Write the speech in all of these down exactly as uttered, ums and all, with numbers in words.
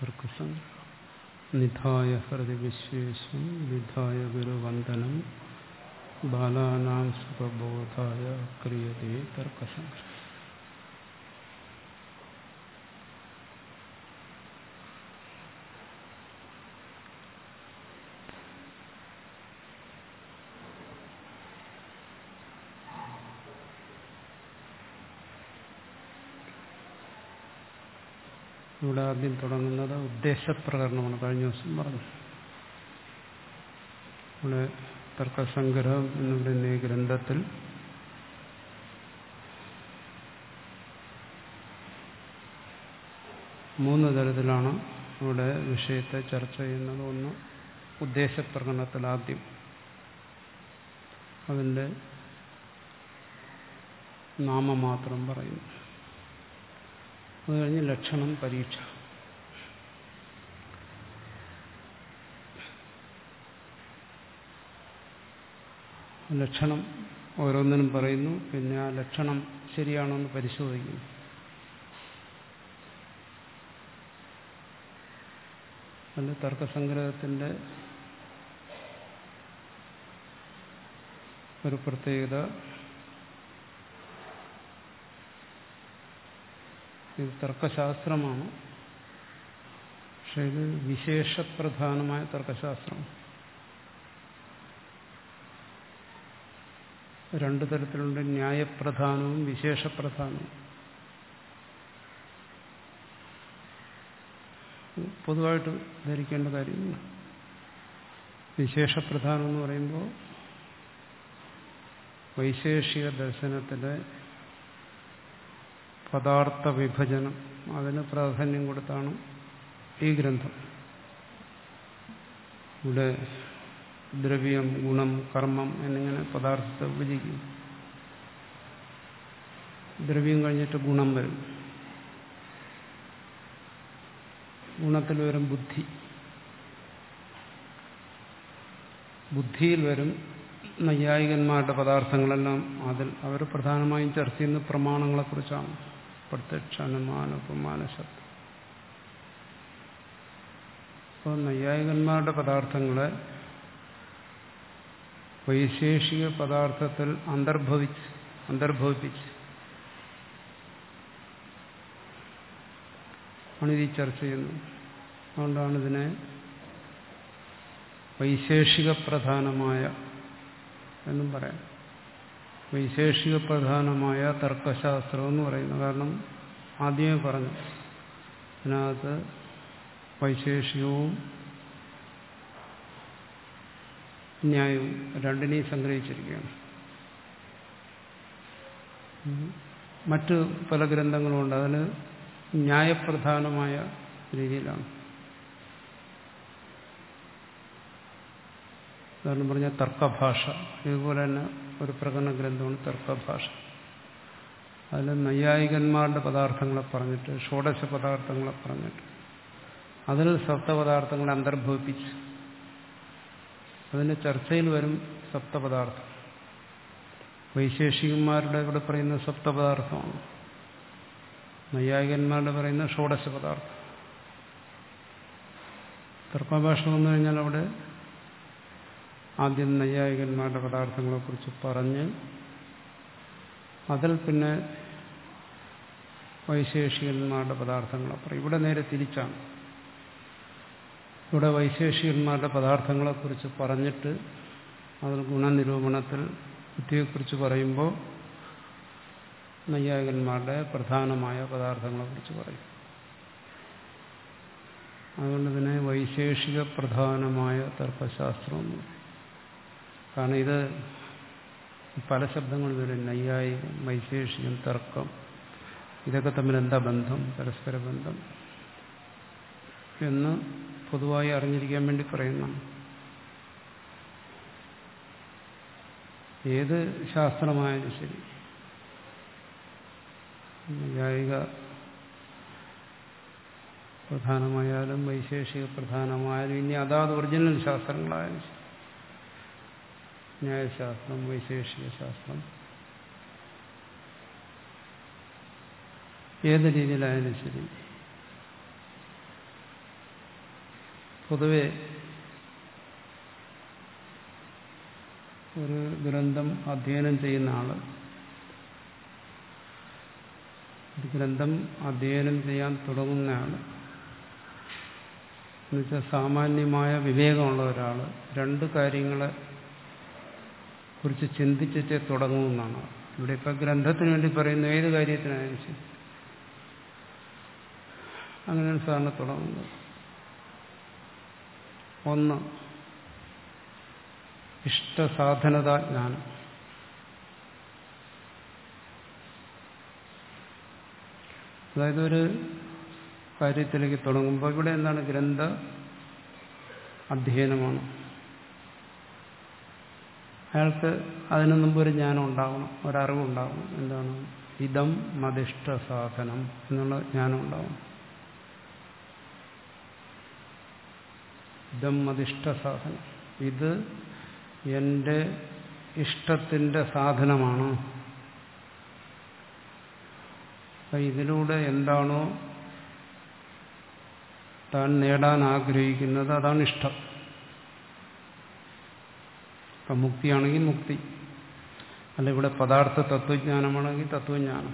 നിധായ ഹൃദി വിശ്വേശം വിധായ ഗുരുവന്ദനം ബാലാനാം സുഖബോധായ ക്രിയതേ തർക്കസംഗ്രഹം. ഇവിടെ ആദ്യം തുടങ്ങുന്നത് ഉദ്ദേശപ്രകരണമാണ്. കഴിഞ്ഞ ദിവസം പറഞ്ഞു. ഇവിടെ തർക്കസംഗ്രഹം എന്ന് പറയുന്ന ഈ ഗ്രന്ഥത്തിൽ മൂന്ന് തരത്തിലാണ് ഇവിടെ വിഷയത്തെ ചർച്ച ചെയ്യുന്നത്. ഒന്ന് ഉദ്ദേശപ്രകരണത്തിൽ ആദ്യം അതിൻ്റെ നാമമാത്രം പറയുന്നു. അത് കഴിഞ്ഞ് ലക്ഷണം, പരീക്ഷ. ലക്ഷണം ഓരോന്നിനും പറയുന്നു. പിന്നെ ആ ലക്ഷണം ശരിയാണോ എന്ന് പരിശോധിക്കുന്നു. അത് തർക്കസംഗ്രഹത്തിൻ്റെ ഒരു പ്രത്യേകത. ഇത് തർക്കശാസ്ത്രമാണ്, പക്ഷെ ഇത് വിശേഷപ്രധാനമായ തർക്കശാസ്ത്രം. രണ്ടു തരത്തിലുണ്ട്, ന്യായപ്രധാനവും വിശേഷപ്രധാനവും. പൊതുവായിട്ട് ധരിക്കേണ്ട കാര്യമില്ല. വിശേഷപ്രധാനം എന്ന് പറയുമ്പോൾ വൈശേഷിക ദർശനത്തിലെ പദാർത്ഥ വിഭജനം, അതിന് പ്രാധാന്യം കൊടുത്താണ് ഈ ഗ്രന്ഥം. ഇവിടെ ദ്രവ്യം, ഗുണം, കർമ്മം എന്നിങ്ങനെ പദാർത്ഥത്തെ വിഭജിക്കും. ദ്രവ്യം കഴിഞ്ഞിട്ട് ഗുണം വരും. ഗുണത്തിൽ വരും ബുദ്ധി. ബുദ്ധിയിൽ വരും നൈയായികന്മാരുടെ പദാർത്ഥങ്ങളെല്ലാം. അതിൽ അവർ പ്രധാനമായും ചർച്ച ചെയ്യുന്ന പ്രമാണങ്ങളെക്കുറിച്ചാണ്. പ്രത്യക്ഷ, അനുമാന, ഉപമാന, ശബ്ദം. അപ്പോൾ നൈയായികന്മാരുടെ പദാർത്ഥങ്ങളെ വൈശേഷിക പദാർത്ഥത്തിൽ അന്തർഭവിച്ച് അന്തർഭവിപ്പിച്ച് ആണ് ഇത് ചർച്ച ചെയ്യുന്നത്. അതുകൊണ്ടാണ് ഇതിനെ വൈശേഷിക പ്രധാനമായ എന്നും പറയാം. വൈശേഷിക പ്രധാനമായ തർക്കശാസ്ത്രം എന്ന് പറയുന്നത് കാരണം ആദ്യമേ പറഞ്ഞു, അതിനകത്ത് വൈശേഷികവും ന്യായവും രണ്ടിനെയും സംഗ്രഹിച്ചിരിക്കുകയാണ്. മറ്റ് പല ഗ്രന്ഥങ്ങളുമുണ്ട്, അതിന് ന്യായപ്രധാനമായ രീതിയിലാണ്. ഉദാഹരണം പറഞ്ഞാൽ തർക്കഭാഷ. ഇതുപോലെ തന്നെ ഒരു പ്രകടന ഗ്രന്ഥമാണ് തർക്കഭാഷ. അതിൽ നൈയായികന്മാരുടെ പദാർത്ഥങ്ങളെ പറഞ്ഞിട്ട്, ഷോഡശ പദാർത്ഥങ്ങളെ പറഞ്ഞിട്ട്, അതിൽ സപ്തപദാർത്ഥങ്ങളെ അന്തർഭവിപ്പിച്ച് അതിൻ്റെ ചർച്ചയിൽ വരും സപ്തപദാർത്ഥം. വൈശേഷികന്മാരുടെ ഇവിടെ പറയുന്ന സപ്തപദാർത്ഥമാണ്, നൈയായികന്മാരുടെ പറയുന്ന ഷോഡശ പദാർത്ഥം. തർക്കഭാഷ വന്നു കഴിഞ്ഞാൽ അവിടെ ആദ്യം നൈയായികന്മാരുടെ പദാർത്ഥങ്ങളെക്കുറിച്ച് പറഞ്ഞ് അതിൽ പിന്നെ വൈശേഷികന്മാരുടെ പദാർത്ഥങ്ങളെ പറയും. ഇവിടെ നേരെ തിരിച്ചാണ്. ഇവിടെ വൈശേഷികന്മാരുടെ പദാർത്ഥങ്ങളെക്കുറിച്ച് പറഞ്ഞിട്ട് അതിൽ ഗുണനിരൂപണത്തിൽ ബുദ്ധിയെക്കുറിച്ച് പറയുമ്പോൾ നൈയായികന്മാരുടെ പ്രധാനമായ പദാർത്ഥങ്ങളെക്കുറിച്ച് പറയും. അതുകൊണ്ട് ഇതിനെ വൈശേഷിക പ്രധാനമായ തർക്കശാസ്ത്രം എന്ന് പറയും. കാരണം ഇത് പല ശബ്ദങ്ങളും വരും. നൈയായികം, വൈശേഷികം, തർക്കം, ഇതൊക്കെ തമ്മിൽ എന്താ ബന്ധം, പരസ്പര ബന്ധം എന്ന് പൊതുവായി അറിഞ്ഞിരിക്കാൻ വേണ്ടി പറയുന്നു. ഏത് ശാസ്ത്രമായാലും ശരി, നൈയായിക പ്രധാനമായാലും വൈശേഷിക പ്രധാനമായാലും ഇനി അതാത് ഒറിജിനൽ ശാസ്ത്രങ്ങളായാലും ശരി, ന്യായശാസ്ത്രം, വൈശേഷിക ശാസ്ത്രം, ഏത് രീതിയിലായാലും ശരി, പൊതുവെ ഒരു ഗ്രന്ഥം അധ്യയനം ചെയ്യുന്ന ആള് ഒരു ഗ്രന്ഥം അധ്യയനം ചെയ്യാൻ തുടങ്ങുന്ന ആള് എന്നുവെച്ചാൽ സാമാന്യമായ വിവേകമുള്ള ഒരാൾ രണ്ട് കാര്യങ്ങളെ കുറിച്ച് ചിന്തിച്ചിട്ടേ തുടങ്ങുമെന്നാണ്. ഇവിടെ ഇപ്പം ഗ്രന്ഥത്തിന് വേണ്ടി പറയുന്ന ഏത് കാര്യത്തിനായാലും ശരി അങ്ങനെയാണ് സാറിന് തുടങ്ങുന്നത്. ഒന്ന്, ഇഷ്ടസാധനതാ ജ്ഞാനം. അതായത് ഒരു കാര്യത്തിലേക്ക് തുടങ്ങുമ്പോൾ ഇവിടെ എന്താണ്, ഗ്രന്ഥ അധ്യയനമാണ്. അയാൾക്ക് അതിനു മുമ്പ് ഒരു ജ്ഞാനം ഉണ്ടാവണം, ഒരറിവുണ്ടാവണം. എന്താണ്? ഇതം മതിഷ്ട സാധനം എന്നുള്ള ജ്ഞാനം ഉണ്ടാവണം. ഇതം മതിഷ്ട സാധനം, ഇത് എൻ്റെ ഇഷ്ടത്തിൻ്റെ സാധനമാണ്. ഇതിലൂടെ എന്താണോ താൻ നേടാൻ ആഗ്രഹിക്കുന്നത് അതാണ് ഇഷ്ടം. ഇപ്പം മുക്തിയാണെങ്കിൽ മുക്തി, അല്ല ഇവിടെ പദാർത്ഥ തത്വജ്ഞാനമാണെങ്കിൽ തത്വജ്ഞാനം.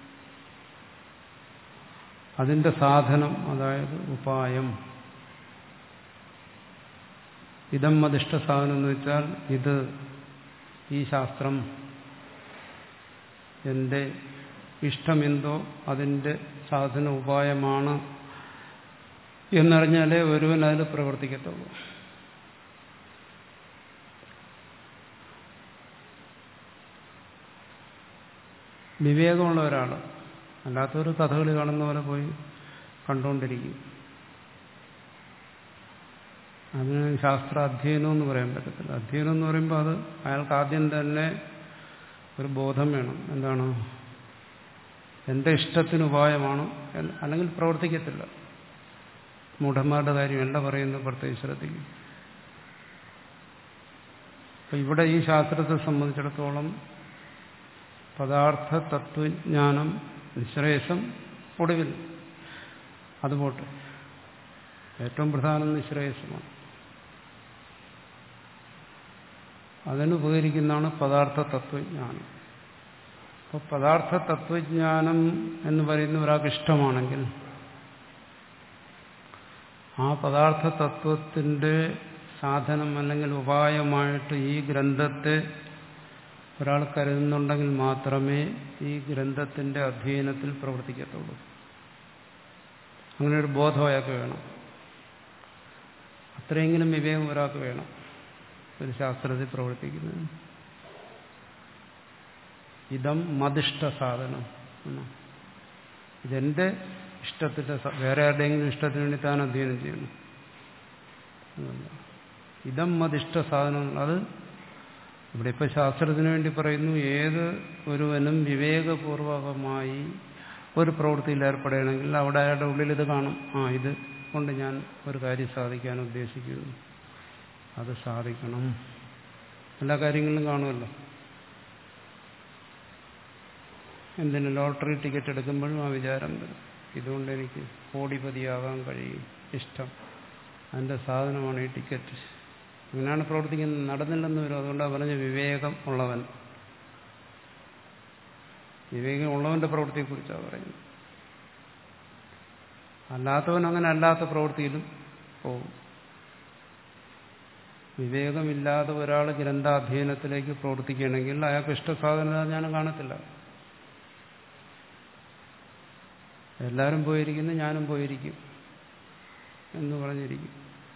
അതിൻ്റെ സാധനം, അതായത് ഉപായം. ഇതം മതിഷ്ട സാധനം എന്ന് വെച്ചാൽ ഇത്, ഈ ശാസ്ത്രം എൻ്റെ ഇഷ്ടമെന്തോ അതിൻ്റെ സാധന ഉപായമാണ് എന്നറിഞ്ഞാലേ ഒരുവൻ അതിൽ പ്രവർത്തിക്കത്തുള്ളൂ. വിവേകമുള്ള ഒരാൾ, അല്ലാത്തൊരു കഥകളി കാണുന്ന പോലെ പോയി കണ്ടുകൊണ്ടിരിക്കും. അതിന് ശാസ്ത്ര അധ്യയനം എന്ന് പറയാൻ പറ്റത്തില്ല. അധ്യയനം എന്ന് പറയുമ്പോൾ അത് അയാൾക്ക് ആദ്യം തന്നെ ഒരു ബോധം വേണം. എന്താണ്? എൻ്റെ ഇഷ്ടത്തിന് ഉപായമാണ്, അല്ലെങ്കിൽ പ്രവർത്തിക്കത്തില്ല. മൂഢന്മാരുടെ കാര്യമല്ല പറയുന്നത്, പ്രത്യേകിച്ച് ശ്രദ്ധിക്കും. അപ്പം ഇവിടെ ഈ ശാസ്ത്രത്തെ സംബന്ധിച്ചിടത്തോളം പദാർത്ഥ തത്വജ്ഞാനം നിശ്രേയസം ഒടുവിൽ, അതുപോട്ടെ, ഏറ്റവും പ്രധാനം നിശ്രേയസമാണ്. അതിനുപകരിക്കുന്നതാണ് പദാർത്ഥ തത്വജ്ഞാനം. അപ്പോൾ പദാർത്ഥ തത്വജ്ഞാനം എന്ന് പറയുന്ന ഒരാൾക്ക് ഇഷ്ടമാണെങ്കിൽ ആ പദാർത്ഥ തത്വത്തിൻ്റെ സാധനം അല്ലെങ്കിൽ ഉപായമായിട്ട് ഈ ഗ്രന്ഥത്തെ ഒരാൾ കരുതുന്നുണ്ടെങ്കിൽ മാത്രമേ ഈ ഗ്രന്ഥത്തിൻ്റെ അധ്യയനത്തിൽ പ്രവർത്തിക്കത്തുള്ളൂ. അങ്ങനെ ഒരു ബോധം അയാൾക്ക് വേണം. അത്രയെങ്കിലും വിവേകം ഒരാൾക്ക് വേണം ഒരു ശാസ്ത്രത്തിൽ പ്രവർത്തിക്കുന്നത്. ഇതം മതിഷ്ട സാധനം, ഇതെന്റെ ഇഷ്ടത്തിന്റെ, വേറെ ആരുടെയെങ്കിലും ഇഷ്ടത്തിന് വേണ്ടി താൻ അധ്യയനം ചെയ്യണം. ഇതം മതിഷ്ട സാധനം, അത് ഇവിടെ ഇപ്പം ശാസ്ത്രത്തിന് വേണ്ടി പറയുന്നു. ഏത് ഒരുവനും വിവേകപൂർവകമായി ഒരു പ്രവൃത്തിയിൽ ഏർപ്പെടുകയാണെങ്കിൽ അവിടെ അയാളുടെ ഉള്ളിൽ ഇത് കാണും. ആ, ഇത് കൊണ്ട് ഞാൻ ഒരു കാര്യം സാധിക്കാൻ ഉദ്ദേശിക്കുന്നു, അത് സാധിക്കണം. എല്ലാ കാര്യങ്ങളിലും കാണുമല്ലോ. എന്തിന് ലോട്ടറി ടിക്കറ്റ് എടുക്കുമ്പോഴും ആ വിചാരം വരും, ഇതുകൊണ്ട് എനിക്ക് കോടിപതിയാകാൻ കഴിയും, ഇഷ്ടം, അതിൻ്റെ സാധനമാണ് ഈ ടിക്കറ്റ്. അങ്ങനെയാണ് പ്രവർത്തിക്കുന്നത്. നടന്നില്ലെന്ന് വരും. അതുകൊണ്ടാണ് പറഞ്ഞ വിവേകം ഉള്ളവൻ. വിവേകം ഉള്ളവൻ്റെ പ്രവൃത്തിയെക്കുറിച്ചാണ് പറയുന്നത്. അല്ലാത്തവൻ അങ്ങനെ അല്ലാത്ത പ്രവൃത്തിയിലും പോകും. വിവേകമില്ലാതെ ഒരാൾ ഗ്രന്ഥാധ്യയനത്തിലേക്ക് പ്രവർത്തിക്കുകയാണെങ്കിൽ അയാൾക്ക് ഇഷ്ടസാധനത ഞാനും കാണത്തില്ല. എല്ലാവരും പോയിരിക്കുന്നു, ഞാനും പോയിരിക്കും എന്ന് പറഞ്ഞിരിക്കും.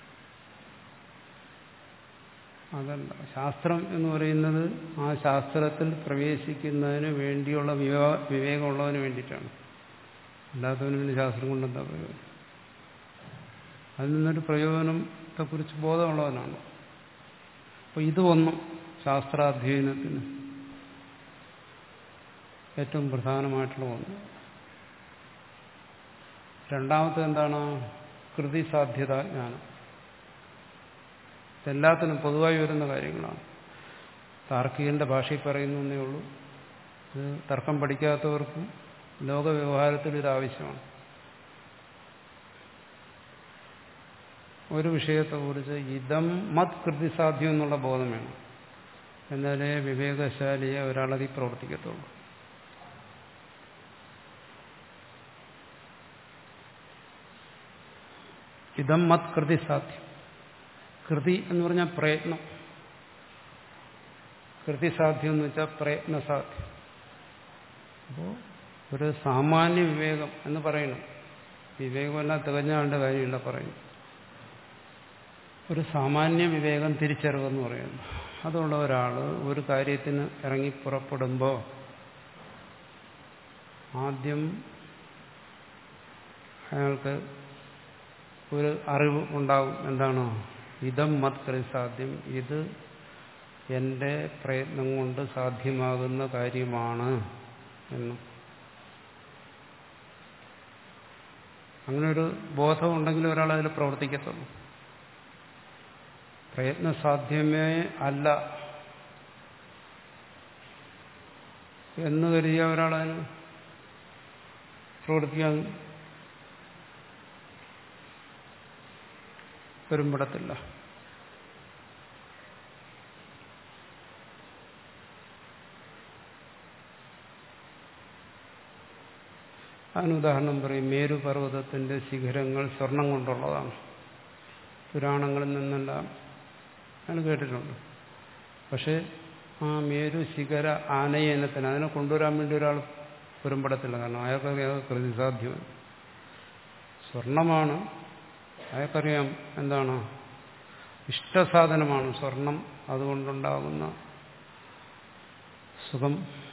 അതല്ല, ശാസ്ത്രം എന്ന് പറയുന്നത് ആ ശാസ്ത്രത്തിൽ പ്രവേശിക്കുന്നതിന് വേണ്ടിയുള്ള വിവേകമുള്ളതിന് വേണ്ടിയിട്ടാണ്. അല്ലാത്തവന് പിന്നെ ശാസ്ത്രം കൊണ്ടെന്താ പ്രയോജനം? അതിൽ നിന്നൊരു പ്രയോജനത്തെക്കുറിച്ച് ബോധമുള്ളവനാണ്. അപ്പോൾ ഇത് ഒന്നും ശാസ്ത്രാധ്യയനത്തിന് ഏറ്റവും പ്രധാനമായിട്ടുള്ള ഒന്ന്. രണ്ടാമത്തെ എന്താണ്? കൃതിസാധ്യത ജ്ഞാനം. ഇതെല്ലാത്തിനും പൊതുവായി വരുന്ന കാര്യങ്ങളാണ്. താർക്കികന്റെ ഭാഷയിൽ പറയുന്നു എന്നേ ഉള്ളൂ. ഇത് തർക്കം പഠിക്കാത്തവർക്കും ലോകവ്യവഹാരത്തിൽ ഇത് ആവശ്യമാണ്. ഒരു വിഷയത്തെക്കുറിച്ച് ഇതം മത് കൃതിസാധ്യം എന്നുള്ള ബോധം വേണം. എന്നാലേ വിവേകശാലിയെ ഒരാളതി പ്രവർത്തിക്കത്തുള്ളൂ. ഇതം മത് കൃതിസാധ്യം. കൃതി എന്ന് പറഞ്ഞാൽ പ്രയത്നം. കൃതിസാധ്യം എന്ന് വെച്ചാൽ പ്രയത്നസാധ്യം. അപ്പോൾ ഒരു സാമാന്യ വിവേകം എന്ന് പറയണം. വിവേകമെല്ലാം തികഞ്ഞ ആളുടെ കാര്യമില്ല പറയുന്നു. ഒരു സാമാന്യ വിവേകം തിരിച്ചറിവെന്ന് പറയുന്നു. അതുള്ള ഒരാൾ ഒരു കാര്യത്തിന് ഇറങ്ങി പുറപ്പെടുമ്പോൾ ആദ്യം അയാൾക്ക് ഒരു അറിവ് ഉണ്ടാകും. എന്താണ്? ഇതം മത് കൃതിസാധ്യം, ഇത് എൻ്റെ പ്രയത്നം കൊണ്ട് സാധ്യമാകുന്ന കാര്യമാണ് എന്ന്. അങ്ങനൊരു ബോധം ഉണ്ടെങ്കിൽ ഒരാൾ അതിൽ പ്രവർത്തിക്കത്തുള്ളൂ. പ്രയത്നസാധ്യമേ അല്ല എന്ന് കരുതിയ ഒരാളതിന് പ്രവർത്തിക്കാൻ പെരുമ്പടത്തില്ല. അതിനുദാഹരണം പറയും, മേരുപർവ്വതത്തിന്റെ ശിഖരങ്ങൾ സ്വർണം കൊണ്ടുള്ളതാണ്. പുരാണങ്ങളിൽ നിന്നെല്ലാം ഞാൻ കേട്ടിട്ടുണ്ട്. പക്ഷെ ആ മേരു ശിഖര ആനയനത്തിന് അതിനെ കൊണ്ടുവരാൻ വേണ്ടി ഒരാൾ പെരുമ്പടത്തില്ല. കാരണം അയാൾക്കറിയാം കൃതിസാധ്യമാണ്. സ്വർണമാണ്, അയാൾക്കറിയാം എന്താണ് ഇഷ്ടസാധനമാണ് സ്വർണം. അതുകൊണ്ടുണ്ടാകുന്ന സുഖം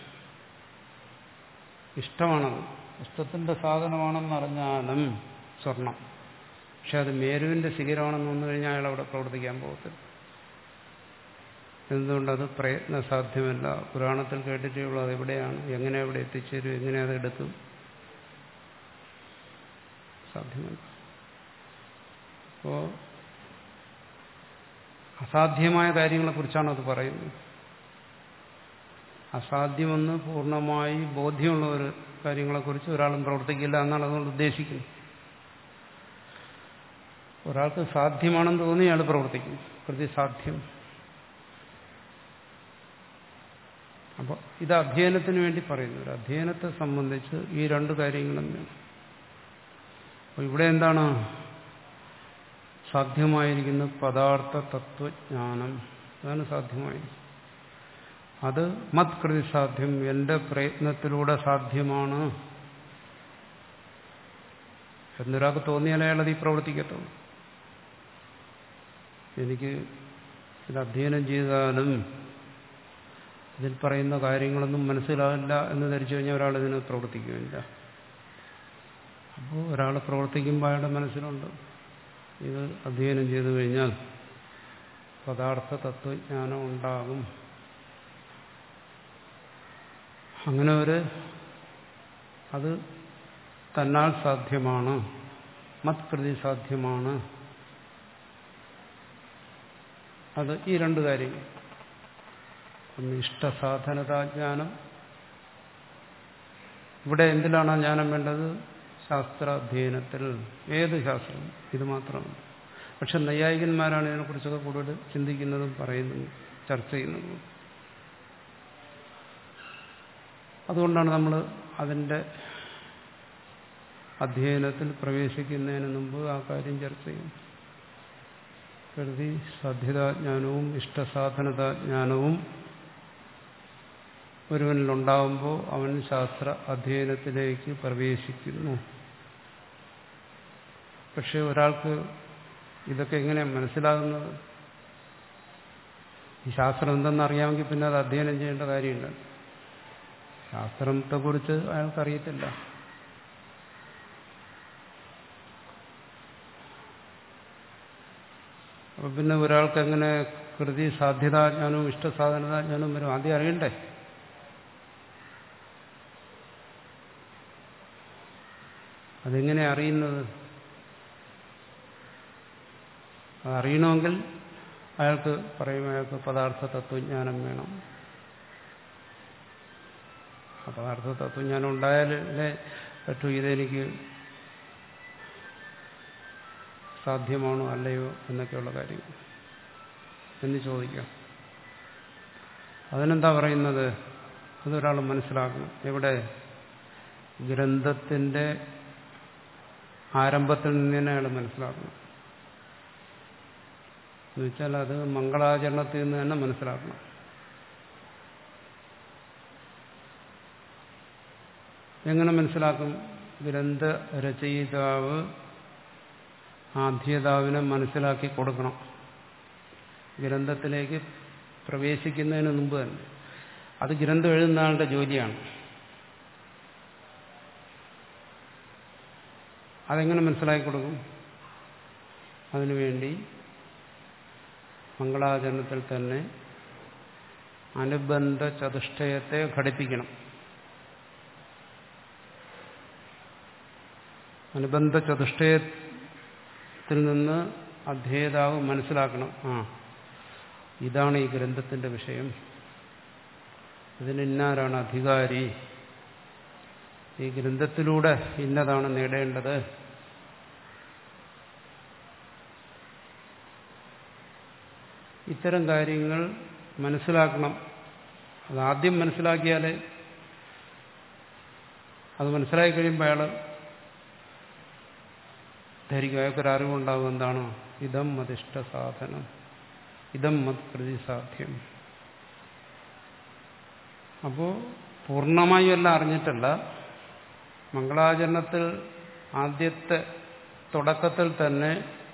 ഇഷ്ടമാണത്, ഇഷ്ടത്തിന്റെ സാധനമാണെന്നറിഞ്ഞാലും സ്വർണം. പക്ഷെ അത് മേരുവിന്റെ ശിഖരമാണെന്ന് വന്നു കഴിഞ്ഞാൽ അയാൾ അവിടെ പ്രവർത്തിക്കാൻ പോകത്തില്ല. എന്തുകൊണ്ടത് പ്രയത്നസാധ്യമല്ല. പുരാണത്തിൽ കേട്ടിട്ടേ ഉള്ളൂ അതെവിടെയാണ്, എങ്ങനെ അവിടെ എത്തിച്ചേരും, എങ്ങനെ അത് എടുക്കും, സാധ്യമല്ല. അപ്പോൾ അസാധ്യമായ കാര്യങ്ങളെക്കുറിച്ചാണ് അത് പറയുന്നത്. അസാധ്യമെന്ന് പൂർണ്ണമായി ബോധ്യമുള്ള ഒരു കാര്യങ്ങളെക്കുറിച്ച് ഒരാളും പ്രവർത്തിക്കില്ല എന്നാണ് അതുകൊണ്ട് ഉദ്ദേശിക്കുന്നത്. ഒരാൾക്ക് സാധ്യമാണെന്ന് തോന്നി അയാൾ പ്രവർത്തിക്കും. പ്രതിസാധ്യം. അപ്പോൾ ഇത് അധ്യയനത്തിന് വേണ്ടി പറയുന്നു. ഒരു അധ്യയനത്തെ സംബന്ധിച്ച് ഈ രണ്ട് കാര്യങ്ങളും വേണം. അപ്പോൾ ഇവിടെ എന്താണ് സാധ്യമായിരിക്കുന്ന പദാർത്ഥ തത്വജ്ഞാനം. അതാണ് സാധ്യമായിരിക്കും. അത് മത് കൃതി സാധ്യം, എന്റെ പ്രയത്നത്തിലൂടെ സാധ്യമാണ് എന്നൊരാൾക്ക് തോന്നിയാൽ അയാളത് ഈ പ്രവർത്തിക്കത്തുള്ളൂ. എനിക്ക് ഇത് അധ്യയനം ചെയ്താലും ഇതിൽ പറയുന്ന കാര്യങ്ങളൊന്നും മനസ്സിലാവില്ല എന്ന് ധരിച്ചു കഴിഞ്ഞാൽ ഒരാൾ ഇതിന് പ്രവർത്തിക്കുകയില്ല. അപ്പോൾ ഒരാൾ പ്രവർത്തിക്കുമ്പോൾ അയാളുടെ മനസ്സിലുണ്ട് ഇത് അധ്യയനം ചെയ്തു കഴിഞ്ഞാൽ പദാർത്ഥ തത്വജ്ഞാനം ഉണ്ടാകും. അങ്ങനെ ഒരു അത് തന്നാൽ സാധ്യമാണ്, മത്കൃതി സാധ്യമാണ്. അത് ഈ രണ്ട് കാര്യങ്ങൾ. ഒന്ന് ഇഷ്ടസാധനതാജ്ഞാനം. ഇവിടെ എന്തിലാണ് ജ്ഞാനം വേണ്ടത്? ശാസ്ത്രാധ്യയനത്തിൽ. ഏത് ശാസ്ത്രം? ഇത് മാത്രമാണ്. പക്ഷെ നൈയായികന്മാരാണ് ഇതിനെക്കുറിച്ചൊക്കെ കൂടുതൽ ചിന്തിക്കുന്നതും പറയുന്നതും ചർച്ച ചെയ്യുന്നതും. അതുകൊണ്ടാണ് നമ്മൾ അതിൻ്റെ അധ്യയനത്തിൽ പ്രവേശിക്കുന്നതിന് മുമ്പ് ആ കാര്യം ചർച്ച ചെയ്യും. കൃതി സാധ്യതാജ്ഞാനവും ഇഷ്ടസാധനതാജ്ഞാനവും ഒരുവനിലുണ്ടാവുമ്പോൾ അവൻ ശാസ്ത്ര അധ്യയനത്തിലേക്ക് പ്രവേശിക്കുന്നു. പക്ഷെ ഒരാൾക്ക് ഇതൊക്കെ എങ്ങനെയാണ് മനസ്സിലാകുന്നത്? ഈ ശാസ്ത്രം എന്തെന്നറിയാമെങ്കിൽ പിന്നെ അത് അധ്യയനം ചെയ്യേണ്ട കാര്യമില്ല. ശാസ്ത്രത്തെക്കുറിച്ച് അയാൾക്കറിയത്തില്ല. അപ്പൊ പിന്നെ ഒരാൾക്ക് എങ്ങനെ കൃതി സാധ്യതാജ്ഞാനവും ഇഷ്ടസാധനതാജ്ഞാനവും വരും? ആദ്യം അറിയണ്ടേ? അതെങ്ങനെ അറിയുന്നത്? അതറിയണമെങ്കിൽ അയാൾക്ക് പറയും അയാൾക്ക് പദാർത്ഥ തത്വജ്ഞാനം വേണം. ആ പദാർത്ഥ തത്വജ്ഞാനം ഉണ്ടായാലേ പറ്റൂ ഇതെനിക്ക് സാധ്യമാണോ അല്ലയോ എന്നൊക്കെയുള്ള കാര്യങ്ങൾ എന്ന് ചോദിക്കാം. അതിനെന്താ പറയുന്നത്? അതൊരാൾ മനസ്സിലാക്കണം. എവിടെ? ഗ്രന്ഥത്തിന്റെ ആരംഭത്തിൽ നിന്ന് തന്നെ അയാൾ മനസ്സിലാക്കണം. എന്നുവെച്ചാൽ അത് മംഗളാചരണത്തിൽ നിന്ന് തന്നെ മനസ്സിലാക്കണം. എങ്ങനെ മനസ്സിലാക്കും? ഗ്രന്ഥ രചയിതാവ് ആദ്യതാവിനെ മനസ്സിലാക്കി കൊടുക്കണം. ഗ്രന്ഥത്തിലേക്ക് പ്രവേശിക്കുന്നതിന് മുമ്പ് തന്നെ. അത് ഗ്രന്ഥം എഴുതുന്ന ആളുടെ ജോലിയാണ്. അതെങ്ങനെ മനസ്സിലാക്കി കൊടുക്കും? അതിനുവേണ്ടി മംഗളാചരണത്തിൽ തന്നെ അനുബന്ധ ചതുഷ്ടയത്തെ ഘടിപ്പിക്കണം. അനുബന്ധ ചതുഷ്ടയത്തിൽ നിന്ന് അധ്യേതാവ് മനസ്സിലാക്കണം, ആ ഇതാണ് ഈ ഗ്രന്ഥത്തിന്റെ വിഷയം, ഇതിന് ഇന്നാരാണ് അധികാരി, ഈ ഗ്രന്ഥത്തിലൂടെ ഇന്നതാണ് നേടേണ്ടത്. ഇത്തരം കാര്യങ്ങൾ മനസ്സിലാക്കണം. അതാദ്യം മനസ്സിലാക്കിയാലേ, അത് മനസ്സിലാക്കി കഴിയുമ്പോൾ അയാൾ ധരിക്കും, അയാൾക്കൊരറിവുണ്ടാവും. എന്താണ്? ഇതം മതിഷ്ട സാധനം, ഇതം മത് പ്രതിസാധ്യം. അപ്പോൾ പൂർണ്ണമായും എല്ലാം അറിഞ്ഞിട്ടല്ല, മംഗളാചരണത്തിൽ ആദ്യത്തെ തുടക്കത്തിൽ തന്നെ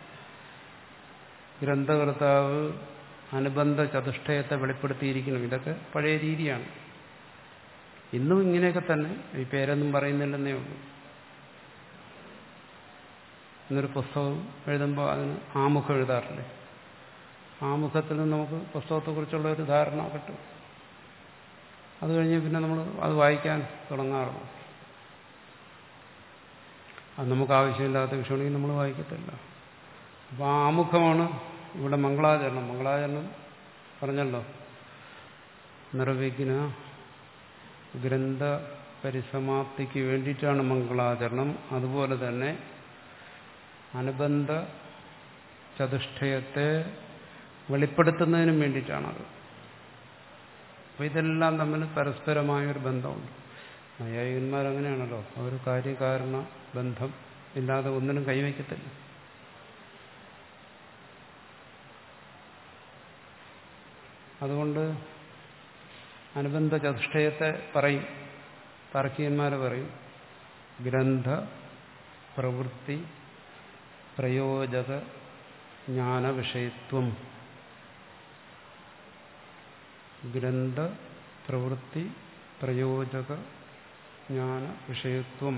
ഗ്രന്ഥകർത്താവ് അനുബന്ധ ചതുഷ്ടയത്തെ വെളിപ്പെടുത്തിയിരിക്കണം. ഇതൊക്കെ പഴയ രീതിയാണ്. ഇന്നും ഇങ്ങനെയൊക്കെ തന്നെ. ഈ പേരൊന്നും പറയുന്നില്ലെന്നേ ഉള്ളൂ. ഇന്നൊരു പുസ്തകം എഴുതുമ്പോൾ അതിന് ആമുഖം എഴുതാറില്ലേ? ആമുഖത്തിൽ നിന്ന് നമുക്ക് പുസ്തകത്തെക്കുറിച്ചുള്ള ഒരു ധാരണ കിട്ടും. അത് കഴിഞ്ഞ് പിന്നെ നമ്മൾ അത് വായിക്കാൻ തുടങ്ങാറുള്ളൂ. അത് നമുക്ക് ആവശ്യമില്ലാത്ത വിഷയമാണെങ്കിൽ നമ്മൾ വായിക്കത്തില്ല. അപ്പോൾ ആ ആമുഖമാണ് ഇവിടെ മംഗളാചരണം. മംഗളാചരണം പറഞ്ഞല്ലോ, നിർവിഘ്ന ഗ്രന്ഥ പരിസമാപ്തിക്ക് വേണ്ടിയിട്ടാണ് മംഗളാചരണം. അതുപോലെ തന്നെ അനുബന്ധ ചതുഷ്ടയത്തെ വെളിപ്പെടുത്തുന്നതിനും വേണ്ടിയിട്ടാണത്. അപ്പോൾ ഇതെല്ലാം തമ്മിൽ പരസ്പരമായൊരു ബന്ധമുണ്ട്. നൈയായികന്മാരങ്ങനെയാണല്ലോ, അവർ കാര്യകാരണ ബന്ധം ഇല്ലാതെ ഒന്നിനും കൈവയ്ക്കത്തില്ല. അതുകൊണ്ട് അനുബന്ധ ചതുഷ്ടയത്തെ പറയും, താർക്കികന്മാരെ പറയും, ഗ്രന്ഥ പ്രവൃത്തി പ്രയോജക ജ്ഞാന വിഷയത്വം. ഗ്രന്ഥ പ്രവൃത്തി പ്രയോജക ജ്ഞാന വിഷയത്വം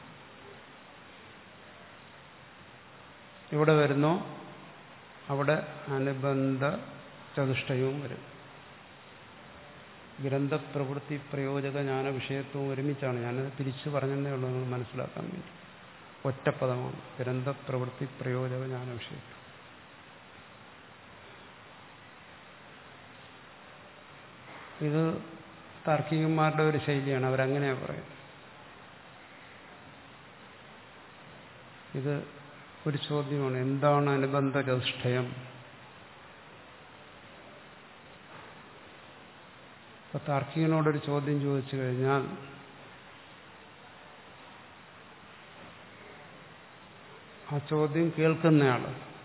ഇവിടെ വരുന്നോ അവിടെ അനുബന്ധ ചതുഷ്ടയവും വരും. ഗ്രന്ഥപ്രവൃത്തി പ്രയോജക ജ്ഞാന വിഷയത്വവും ഒരുമിച്ചാണ്. ഞാനത് തിരിച്ചു പറഞ്ഞതേ ഉള്ളൂ നിങ്ങൾ മനസ്സിലാക്കാൻ വേണ്ടി. ഒറ്റപ്പദമാണ് ഗ്രന്ഥപ്രവൃത്തി പ്രയോജക ജ്ഞാന വിഷയത്വം. ഇത് താർക്കികന്മാരുടെ ഒരു ശൈലിയാണ്, അവരങ്ങനെയാ പറയുന്നത്. ഇത് ഒരു ചോദ്യമാണ്, എന്താണ് അനുബന്ധ ചതുഷ്ടയം? അപ്പൊ താർക്കികനോടൊരു ചോദ്യം ചോദിച്ചു കഴിഞ്ഞാൽ ആ ചോദ്യം കേൾക്കുന്നയാൾ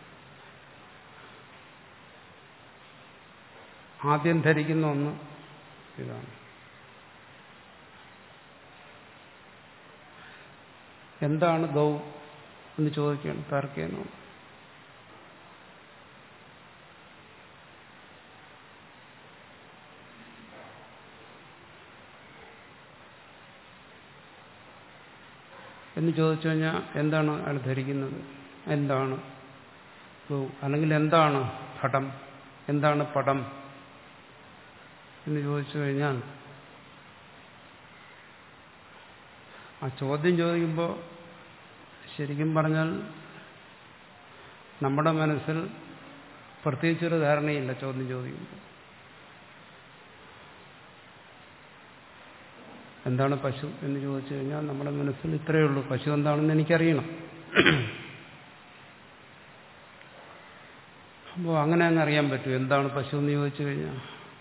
ആദ്യം ധരിക്കുന്ന ഒന്ന് ഇതാണ്, എന്താണ് ഗൗ എന്ന് ചോദിക്കുകയാണ് താർക്കികനോട്. എന്ന് ചോദിച്ചു കഴിഞ്ഞാൽ എന്താണ് അയാൾ ധരിക്കുന്നത്? എന്താണ് ഗൗ, അല്ലെങ്കിൽ എന്താണ് പടം, എന്താണ് പടം എന്ന് ചോദിച്ചു കഴിഞ്ഞാൽ ആ ചോദ്യം ചോദിക്കുമ്പോൾ ശരിക്കും പറഞ്ഞാൽ നമ്മുടെ മനസ്സിൽ പ്രത്യേകിച്ചൊരു ധാരണയില്ല. ചോദ്യം ചോദിക്കുമ്പോൾ എന്താണ് പശു എന്ന് ചോദിച്ചു കഴിഞ്ഞാൽ നമ്മുടെ മനസ്സിൽ ഇത്രയേ ഉള്ളൂ, പശു എന്താണെന്ന് എനിക്കറിയണം. അപ്പോൾ അങ്ങനെ അങ്ങ് അറിയാൻ പറ്റും എന്താണ് പശു എന്ന് ചോദിച്ചു കഴിഞ്ഞാൽ,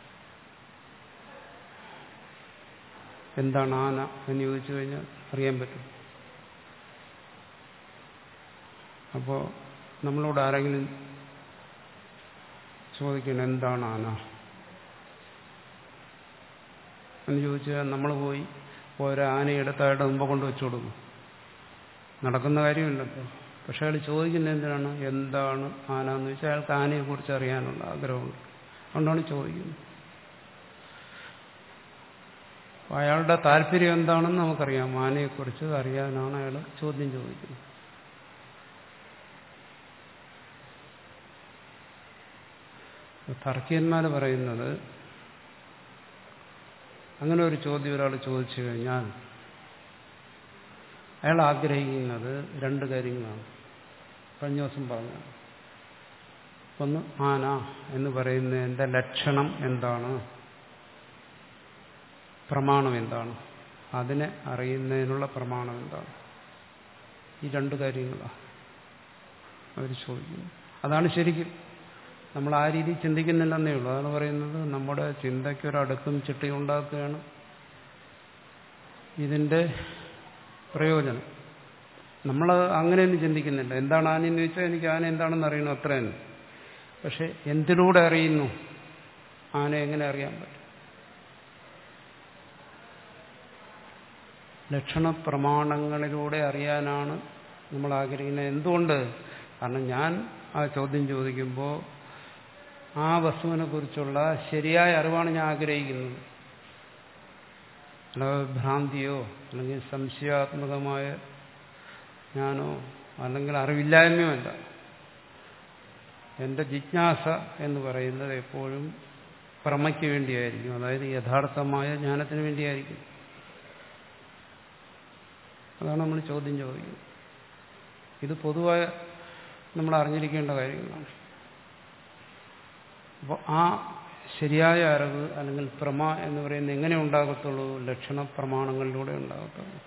എന്താണ് ആന എന്ന് ചോദിച്ചു കഴിഞ്ഞാൽ അറിയാൻ പറ്റും. അപ്പോൾ നമ്മളോട് ആരെങ്കിലും ചോദിക്കണം എന്താണ് ആന എന്ന് ചോദിച്ചാൽ നമ്മൾ പോയി ഓരോ ആനയെടുത്ത് അയാളുടെ മുമ്പ് കൊണ്ട് വെച്ചു കൊടുക്കും. നടക്കുന്ന കാര്യമില്ലല്ലോ. പക്ഷെ അയാൾ ചോദിക്കുന്നത് എന്തിനാണ്, എന്താണ് ആന എന്ന് വെച്ചാൽ അയാൾക്ക് ആനയെക്കുറിച്ച് അറിയാനുള്ള ആഗ്രഹമുണ്ട്, അതുകൊണ്ടാണ് ചോദിക്കുന്നത്. അയാളുടെ താല്പര്യം എന്താണെന്ന് നമുക്കറിയാം, ആനയെക്കുറിച്ച് അറിയാനാണ് അയാൾ ചോദ്യം ചോദിക്കുന്നത്. തർക്കിയന്മാർ പറയുന്നത് അങ്ങനെ ഒരു ചോദ്യം ഒരാൾ ചോദിച്ചു കഴിഞ്ഞാൽ അയാൾ ആഗ്രഹിക്കുന്നത് രണ്ട് കാര്യങ്ങളാണ്. കഴിഞ്ഞ ദിവസം പറഞ്ഞു, ഒന്ന് ആന എന്ന് പറയുന്നതിൻ്റെ ലക്ഷണം എന്താണ്, പ്രമാണം എന്താണ്, അതിനെ അറിയുന്നതിനുള്ള പ്രമാണം എന്താണ്. ഈ രണ്ട് കാര്യങ്ങളാണ് അവർ ചോദിക്കുന്നത്. അതാണ് ശരിക്കും നമ്മൾ ആ രീതി ചിന്തിക്കുന്നില്ലെന്നേ ഉള്ളൂ. അതാണ് പറയുന്നത്, നമ്മുടെ ചിന്തയ്ക്കൊരടുക്കും ചിട്ടയും ഉണ്ടാക്കുകയാണ് ഇതിൻ്റെ പ്രയോജനം. നമ്മൾ അങ്ങനെയൊന്നും ചിന്തിക്കുന്നില്ല. എന്താണ് ആനയെന്ന് ചോദിച്ചാൽ എനിക്ക് ആന എന്താണെന്ന് അറിയണം, അത്ര തന്നെ. പക്ഷെ എന്തിലൂടെ അറിയുന്നു, ആന എങ്ങനെ അറിയാൻ പറ്റും? ലക്ഷണപ്രമാണങ്ങളിലൂടെ അറിയാനാണ് നമ്മൾ ആഗ്രഹിക്കുന്നത്. എന്തുകൊണ്ട്? കാരണം ഞാൻ ആ ചോദ്യം ചോദിക്കുമ്പോൾ ആ വസ്തുവിനെ കുറിച്ചുള്ള ശരിയായ അറിവാണ് ഞാൻ ആഗ്രഹിക്കുന്നത്. അല്ലാതെ ഭ്രാന്തിയോ അല്ലെങ്കിൽ സംശയാത്മകമായ ഞാനോ അല്ലെങ്കിൽ അറിവില്ലായ്മയോ അല്ല. എൻ്റെ ജിജ്ഞാസ എന്ന് പറയുന്നത് എപ്പോഴും പ്രമയ്ക്ക് വേണ്ടിയായിരിക്കും, അതായത് യഥാർത്ഥമായ ജ്ഞാനത്തിന് വേണ്ടിയായിരിക്കും. അതാണ് നമ്മൾ ചോദ്യം ചോദിക്കുന്നത്. ഇത് പൊതുവായ നമ്മൾ അറിഞ്ഞിരിക്കേണ്ട കാര്യങ്ങളാണ്. അപ്പോൾ ആ ശരിയായ അറിവ് അല്ലെങ്കിൽ പ്രമ എന്ന് പറയുന്നത് എങ്ങനെ ഉണ്ടാകത്തുള്ളൂ? ലക്ഷണ പ്രമാണങ്ങളിലൂടെ ഉണ്ടാകത്തുള്ളൂ.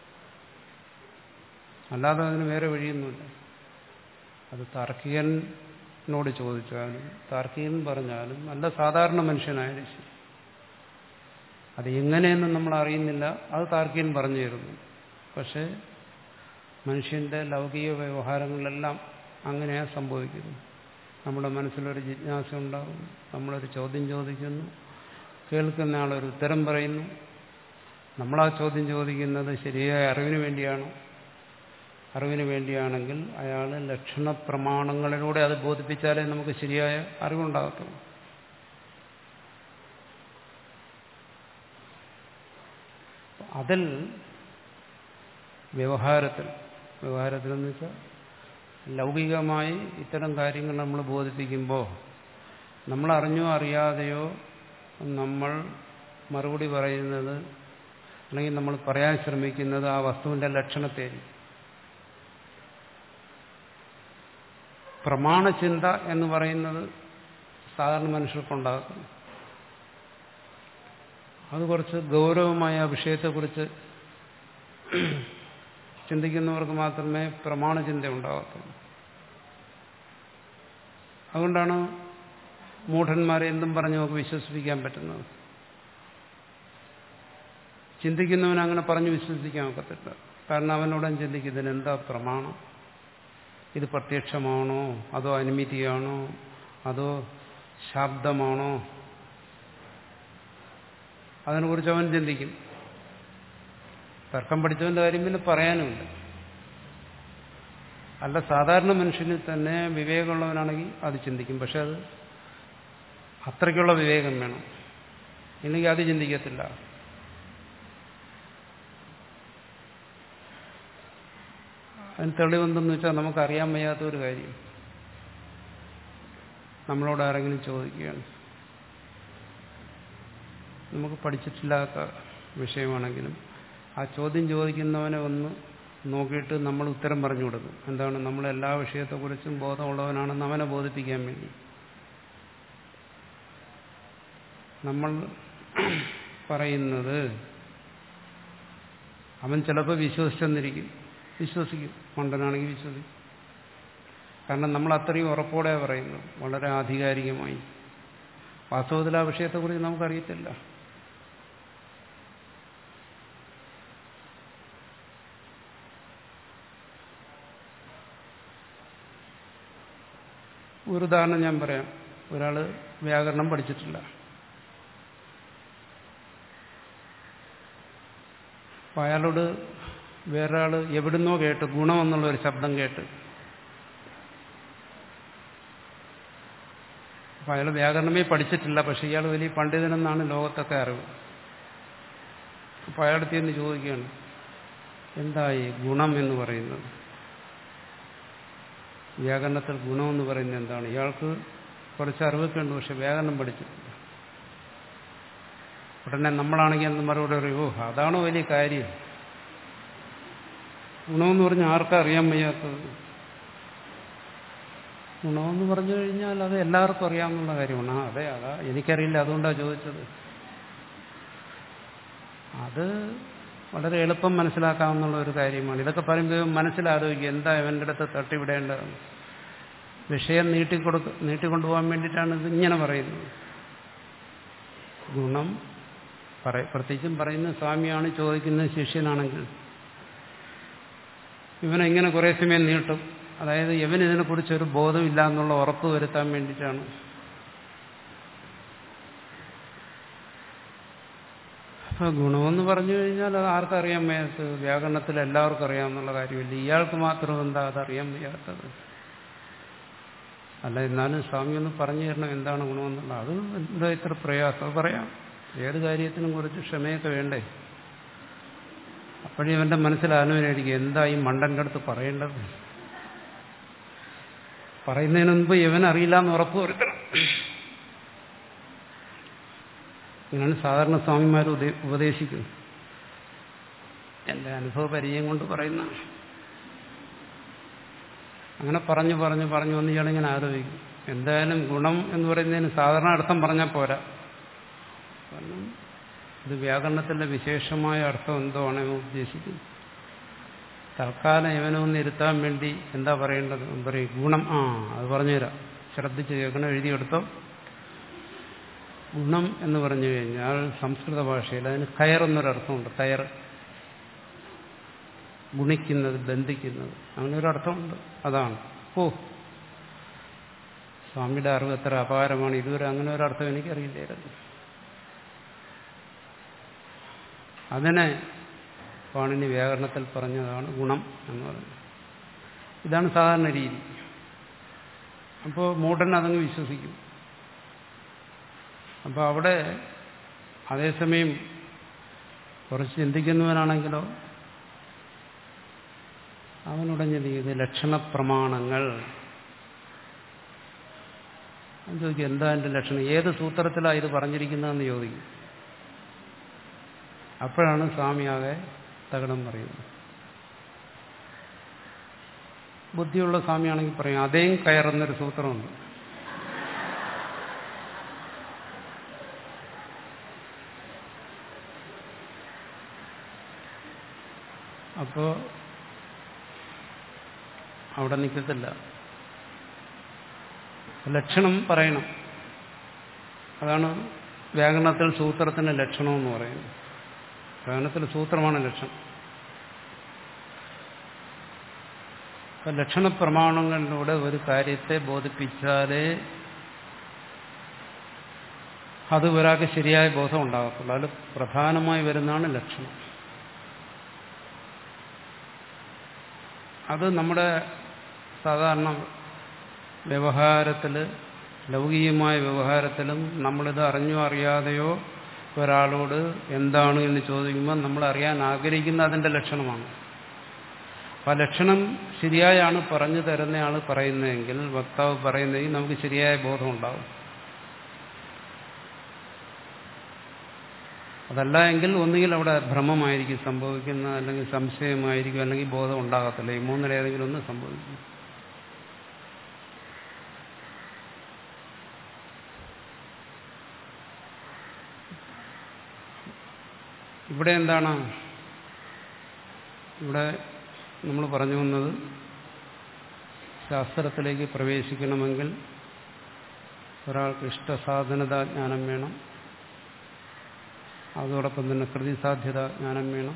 അല്ലാതെ അതിന് വേറെ വഴിയൊന്നുമില്ല. അത് താർക്കികനോട് ചോദിച്ചാലും താർക്കികൻ പറഞ്ഞാലും നല്ല സാധാരണ മനുഷ്യനായാലും ശരി, അത് എങ്ങനെയെന്ന് നമ്മൾ അറിയുന്നില്ല, അത് താർക്കികൻ പറഞ്ഞു തരുന്നു. പക്ഷേ മനുഷ്യന്റെ ലൗകിക വ്യവഹാരങ്ങളിലെല്ലാം അങ്ങനെയാണ് സംഭവിക്കുന്നത്. നമ്മുടെ മനസ്സിലൊരു ജിജ്ഞാസ ഉണ്ടാകും, നമ്മളൊരു ചോദ്യം ചോദിക്കുന്നു, കേൾക്കുന്ന ആളൊരു ഉത്തരം പറയുന്നു. നമ്മളാ ചോദ്യം ചോദിക്കുന്നത് ശരിയായ അറിവിന് വേണ്ടിയാണ്. അറിവിന് വേണ്ടിയാണെങ്കിൽ അയാൾ ലക്ഷണപ്രമാണങ്ങളിലൂടെ അത് ബോധിപ്പിച്ചാലേ നമുക്ക് ശരിയായ അറിവുണ്ടാകത്തുള്ളൂ. അതിൽ വ്യവഹാരത്തിൽ വ്യവഹാരത്തിലെന്ന് വെച്ചാൽ ലൗകികമായി ഇത്തരം കാര്യങ്ങൾ നമ്മൾ ബോധിപ്പിക്കുമ്പോൾ നമ്മൾ അറിഞ്ഞോ അറിയാതെയോ നമ്മൾ മറുപടി പറയുന്നത് അല്ലെങ്കിൽ നമ്മൾ പറയാൻ ശ്രമിക്കുന്നത് ആ വസ്തുവിന്റെ ലക്ഷണത്തെ. പ്രമാണചിന്ത എന്ന് പറയുന്നത് സാധാരണ മനുഷ്യർക്കുണ്ടാകുന്നു. അത് കുറച്ച് ഗൗരവമായ ആ വിഷയത്തെക്കുറിച്ച് ചിന്തിക്കുന്നവർക്ക് മാത്രമേ പ്രമാണചിന്ത ഉണ്ടാകത്തുള്ളൂ. അതുകൊണ്ടാണ് മൂഢന്മാരെ എന്തും പറഞ്ഞ് നമുക്ക് വിശ്വസിപ്പിക്കാൻ പറ്റുന്നത്. ചിന്തിക്കുന്നവൻ അങ്ങനെ പറഞ്ഞ് വിശ്വസിക്കാൻ ഒക്കത്തില്ല. കാരണം അവനോടൻ ചിന്തിക്കും, ഇതിനെന്താ പ്രമാണം, ഇത് പ്രത്യക്ഷമാണോ അതോ അനുമിതിയാണോ അതോ ശാബ്ദമാണോ, അതിനെക്കുറിച്ച് അവൻ ചിന്തിക്കും. തർക്കം പഠിച്ചവന്റെ കാര്യം പിന്നെ പറയാനുമില്ല. അല്ല, സാധാരണ മനുഷ്യന് തന്നെ വിവേകമുള്ളവനാണെങ്കിൽ അത് ചിന്തിക്കും. പക്ഷെ അത് അത്രയ്ക്കുള്ള വിവേകം വേണം, ഇല്ലെങ്കിൽ അത് ചിന്തിക്കത്തില്ല. അതിന് തെളിവെന്തെന്ന് വെച്ചാൽ നമുക്കറിയാൻ വയ്യാത്ത ഒരു കാര്യം നമ്മളോട് ആരെങ്കിലും ചോദിക്കുകയാണ്. നമുക്ക് പഠിച്ചിട്ടില്ലാത്ത വിഷയമാണെങ്കിലും ആ ചോദ്യം ചോദിക്കുന്നവനെ ഒന്ന് നോക്കിയിട്ട് നമ്മൾ ഉത്തരം പറഞ്ഞു കൊടുക്കും. എന്താണ്, നമ്മൾ എല്ലാ വിഷയത്തെക്കുറിച്ചും ബോധമുള്ളവനാണെന്ന് അവനെ ബോധിപ്പിക്കാൻ വേണ്ടി. നമ്മൾ പറയുന്നത് അവൻ ചിലപ്പോൾ വിശ്വസിച്ചെന്നിരിക്കും, വിശ്വസിക്കും, മണ്ടനാണെങ്കിൽ വിശ്വസിക്കും. കാരണം നമ്മൾ അത്രയും ഉറപ്പോടെ പറയുന്നു, വളരെ ആധികാരികമായി. വാസ്തവത്തിൽ ആ വിഷയത്തെക്കുറിച്ച് നമുക്കറിയത്തില്ല. ഒരു ഉദാഹരണം ഞാൻ പറയാം. ഒരാൾ വ്യാകരണം പഠിച്ചിട്ടില്ല. അപ്പം അയാളോട് വേറൊരാൾ എവിടുന്നോ കേട്ട് ഗുണം എന്നുള്ള ഒരു ശബ്ദം കേട്ട്, അപ്പം അയാൾ വ്യാകരണമേ പഠിച്ചിട്ടില്ല, പക്ഷെ ഇയാൾ വലിയ പണ്ഡിതനെന്നാണ് ലോകത്തൊക്കെ അറിവ്. അപ്പം അയാളടുത്ത് ചെന്ന് ചോദിക്കുകയാണ്, എന്തായി ഗുണം എന്ന് പറയുന്നത്? വ്യാകരണത്തിൽ ഗുണമെന്ന് പറയുന്നത് എന്താണ്? ഇയാൾക്ക് കുറച്ച് അറിവൊക്കെ ഉണ്ട്, പക്ഷെ വ്യാകരണം പഠിച്ചിട്ടില്ല. ഉടനെ നമ്മളാണെങ്കിൽ എന്ന് മറുപടി പറയും, ഓ അതാണോ വലിയ കാര്യം? ഗുണമെന്ന് പറഞ്ഞാൽ ആർക്കും അറിയാൻ വയ്യാത്തത്? ഗുണമെന്ന് പറഞ്ഞു കഴിഞ്ഞാൽ അത് എല്ലാവർക്കും അറിയാവുന്ന കാര്യമാണ്. ആ അതെ, അതാ എനിക്കറിയില്ല, അതുകൊണ്ടാണ് ചോദിച്ചത്. അത് വളരെ എളുപ്പം മനസ്സിലാക്കാവുന്ന ഒരു കാര്യമാണ്. ഇതൊക്കെ പറയുമ്പോൾ മനസ്സിലാലോചിക്കുക, എന്താ ഇവൻ്റെ അടുത്ത് തട്ടിവിടേണ്ടതെന്ന്. വിഷയം നീട്ടിക്കൊടുക്ക നീട്ടിക്കൊണ്ടുപോകാൻ വേണ്ടിയിട്ടാണ് ഇത് ഇങ്ങനെ പറയുന്നത്. ഗുണം പറ പ്രത്യേകിച്ചും പറയുന്നത് സ്വാമിയാണ്, ചോദിക്കുന്നത് ശിഷ്യനാണെങ്കിൽ ഇവനെങ്ങനെ കുറേ സമയം നീട്ടും. അതായത് ഇവന് ഇതിനെക്കുറിച്ചൊരു ബോധമില്ല എന്നുള്ള ഉറപ്പ് വരുത്താൻ വേണ്ടിയിട്ടാണ്. അപ്പോൾ ഗുണമെന്ന് പറഞ്ഞു കഴിഞ്ഞാൽ അത് ആർക്കറിയാൻ വയ്യാത്തത്? വ്യാകരണത്തിൽ എല്ലാവർക്കും അറിയാമെന്നുള്ള കാര്യമില്ല. ഇയാൾക്ക് മാത്രം എന്താ അതറിയാൻ വയ്യാത്തത്? അല്ല, എന്നാലും സ്വാമി ഒന്ന് പറഞ്ഞു തരണം എന്താണ് ഗുണമെന്നുള്ളത്. അത് എന്താ ഇത്ര പ്രയാസം? പറയാം. ഏത് കാര്യത്തിനും കുറച്ച് ക്ഷമയൊക്കെ വേണ്ടേ? അപ്പോഴും ഇവൻ്റെ മനസ്സിൽ ആലോചനയായിരിക്കും, എന്താ ഈ മണ്ടൻ്റെ അടുത്ത് പറയേണ്ടത്? പറയുന്നതിന് മുൻപ് ഇവനറിയില്ല എന്ന് ഉറപ്പ് വരുത്തണം. ഇങ്ങനെയാണ് സാധാരണ സ്വാമിമാർ ഉപദേശിക്കുന്നത്. എൻ്റെ അനുഭവ പരിചയം കൊണ്ട് പറയുന്ന. അങ്ങനെ പറഞ്ഞു പറഞ്ഞു പറഞ്ഞു വന്ന് ഇയാളിങ്ങനെ ആലോചിക്കും, എന്തായാലും ഗുണം എന്ന് പറയുന്നതിന് സാധാരണ അർത്ഥം പറഞ്ഞാൽ പോരാ. കാരണം ഇത് വ്യാകരണത്തിൻ്റെ വിശേഷമായ അർത്ഥം എന്തോ ആണ് ഉദ്ദേശിക്കുന്നത്. തൽക്കാലം ഇവനൊന്ന് ഇരുത്താൻ വേണ്ടി എന്താ പറയേണ്ടത്? പറയും ഗുണം. ആ അത് പറഞ്ഞുതരാം, ശ്രദ്ധിച്ച് കേൾക്കണം, എഴുതിയെടുത്തോ. ഗുണം എന്ന് പറഞ്ഞു കഴിഞ്ഞാൽ സംസ്കൃത ഭാഷയിൽ അതിന് കയർ എന്നൊരർത്ഥമുണ്ട്. കയർ, ഗുണിക്കുന്നത്, ബന്ധിക്കുന്നത്, അങ്ങനെ ഒരർത്ഥമുണ്ട്. അതാണ്. ഓ, സ്വാമിയുടെ അറിവ് എത്ര അപാരമാണ്! ഇതുവരെ അങ്ങനെ ഒരർത്ഥം എനിക്കറിയില്ലായിരുന്നു. അതിനെ പാണിനി വ്യാകരണത്തിൽ പറഞ്ഞതാണ് ഗുണം എന്ന് പറയുന്നത്. ഇതാണ് സാധാരണ രീതി. അപ്പോൾ മൂഢൻ അതങ്ങ് വിശ്വസിക്കും. അപ്പോൾ അവിടെ അതേസമയം കുറച്ച് ചിന്തിക്കുന്നവനാണെങ്കിലോ അവനുടഞ്ഞത് ഇത് ലക്ഷണപ്രമാണങ്ങൾ ചോദിക്കും, എന്താ എൻ്റെ ലക്ഷണം? ഏത് സൂത്രത്തിലാണ് ഇത് പറഞ്ഞിരിക്കുന്നതെന്ന് ചോദിക്കും. അപ്പോഴാണ് സ്വാമിയാകെ തകടം പറയുന്നത്. ബുദ്ധിയുള്ള സ്വാമിയാണെങ്കിൽ പറയും, അതേം കയറുന്നൊരു സൂത്രമുണ്ട്. അപ്പോൾ അവിടെ നിൽക്കത്തില്ല, ലക്ഷണം പറയണം. അതാണ് വ്യാകരണത്തിൽ സൂത്രത്തിന് ലക്ഷണമെന്ന് പറയുന്നത്. വ്യാകരണത്തിൽ സൂത്രമാണ് ലക്ഷണം. അപ്പം ലക്ഷണപ്രമാണങ്ങളിലൂടെ ഒരു കാര്യത്തെ ബോധിപ്പിച്ചാലേ അത് ഒരാൾക്ക് ശരിയായ ബോധം ഉണ്ടാകത്തുള്ളൂ. അതിൽ പ്രധാനമായി വരുന്നതാണ് ലക്ഷണം. അത് നമ്മുടെ സാധാരണ വ്യവഹാരത്തിൽ, ലൗകികമായ വ്യവഹാരത്തിലും നമ്മളിത് അറിഞ്ഞോ അറിയാതെയോ ഒരാളോട് എന്താണ് എന്ന് ചോദിക്കുമ്പോൾ നമ്മൾ അറിയാൻ ആഗ്രഹിക്കുന്ന അതിൻ്റെ ലക്ഷണമാണ്. അപ്പം ആ ലക്ഷണം ശരിയായാണ് പറഞ്ഞു തരുന്നയാൾ പറയുന്നതെങ്കിൽ, വക്താവ് പറയുന്നതെങ്കിൽ നമുക്ക് ശരിയായ ബോധം ഉണ്ടാവും. അതല്ല എങ്കിൽ ഒന്നുകിൽ അവിടെ ഭ്രമമായിരിക്കും സംഭവിക്കുന്നത്, അല്ലെങ്കിൽ സംശയമായിരിക്കും, അല്ലെങ്കിൽ ബോധം ഉണ്ടാകത്തില്ല. ഈ മൂന്നിലേതെങ്കിലും ഒന്ന് സംഭവിക്കും. ഇവിടെ എന്താണ്? ഇവിടെ നമ്മൾ പറഞ്ഞു വന്നത് ശാസ്ത്രത്തിലേക്ക് പ്രവേശിക്കണമെങ്കിൽ ഒരാൾക്ക് ഇഷ്ടസാധനതാ ജ്ഞാനം വേണം, അതോടൊപ്പം തന്നെ കൃതിസാധ്യത ജ്ഞാനം വേണം,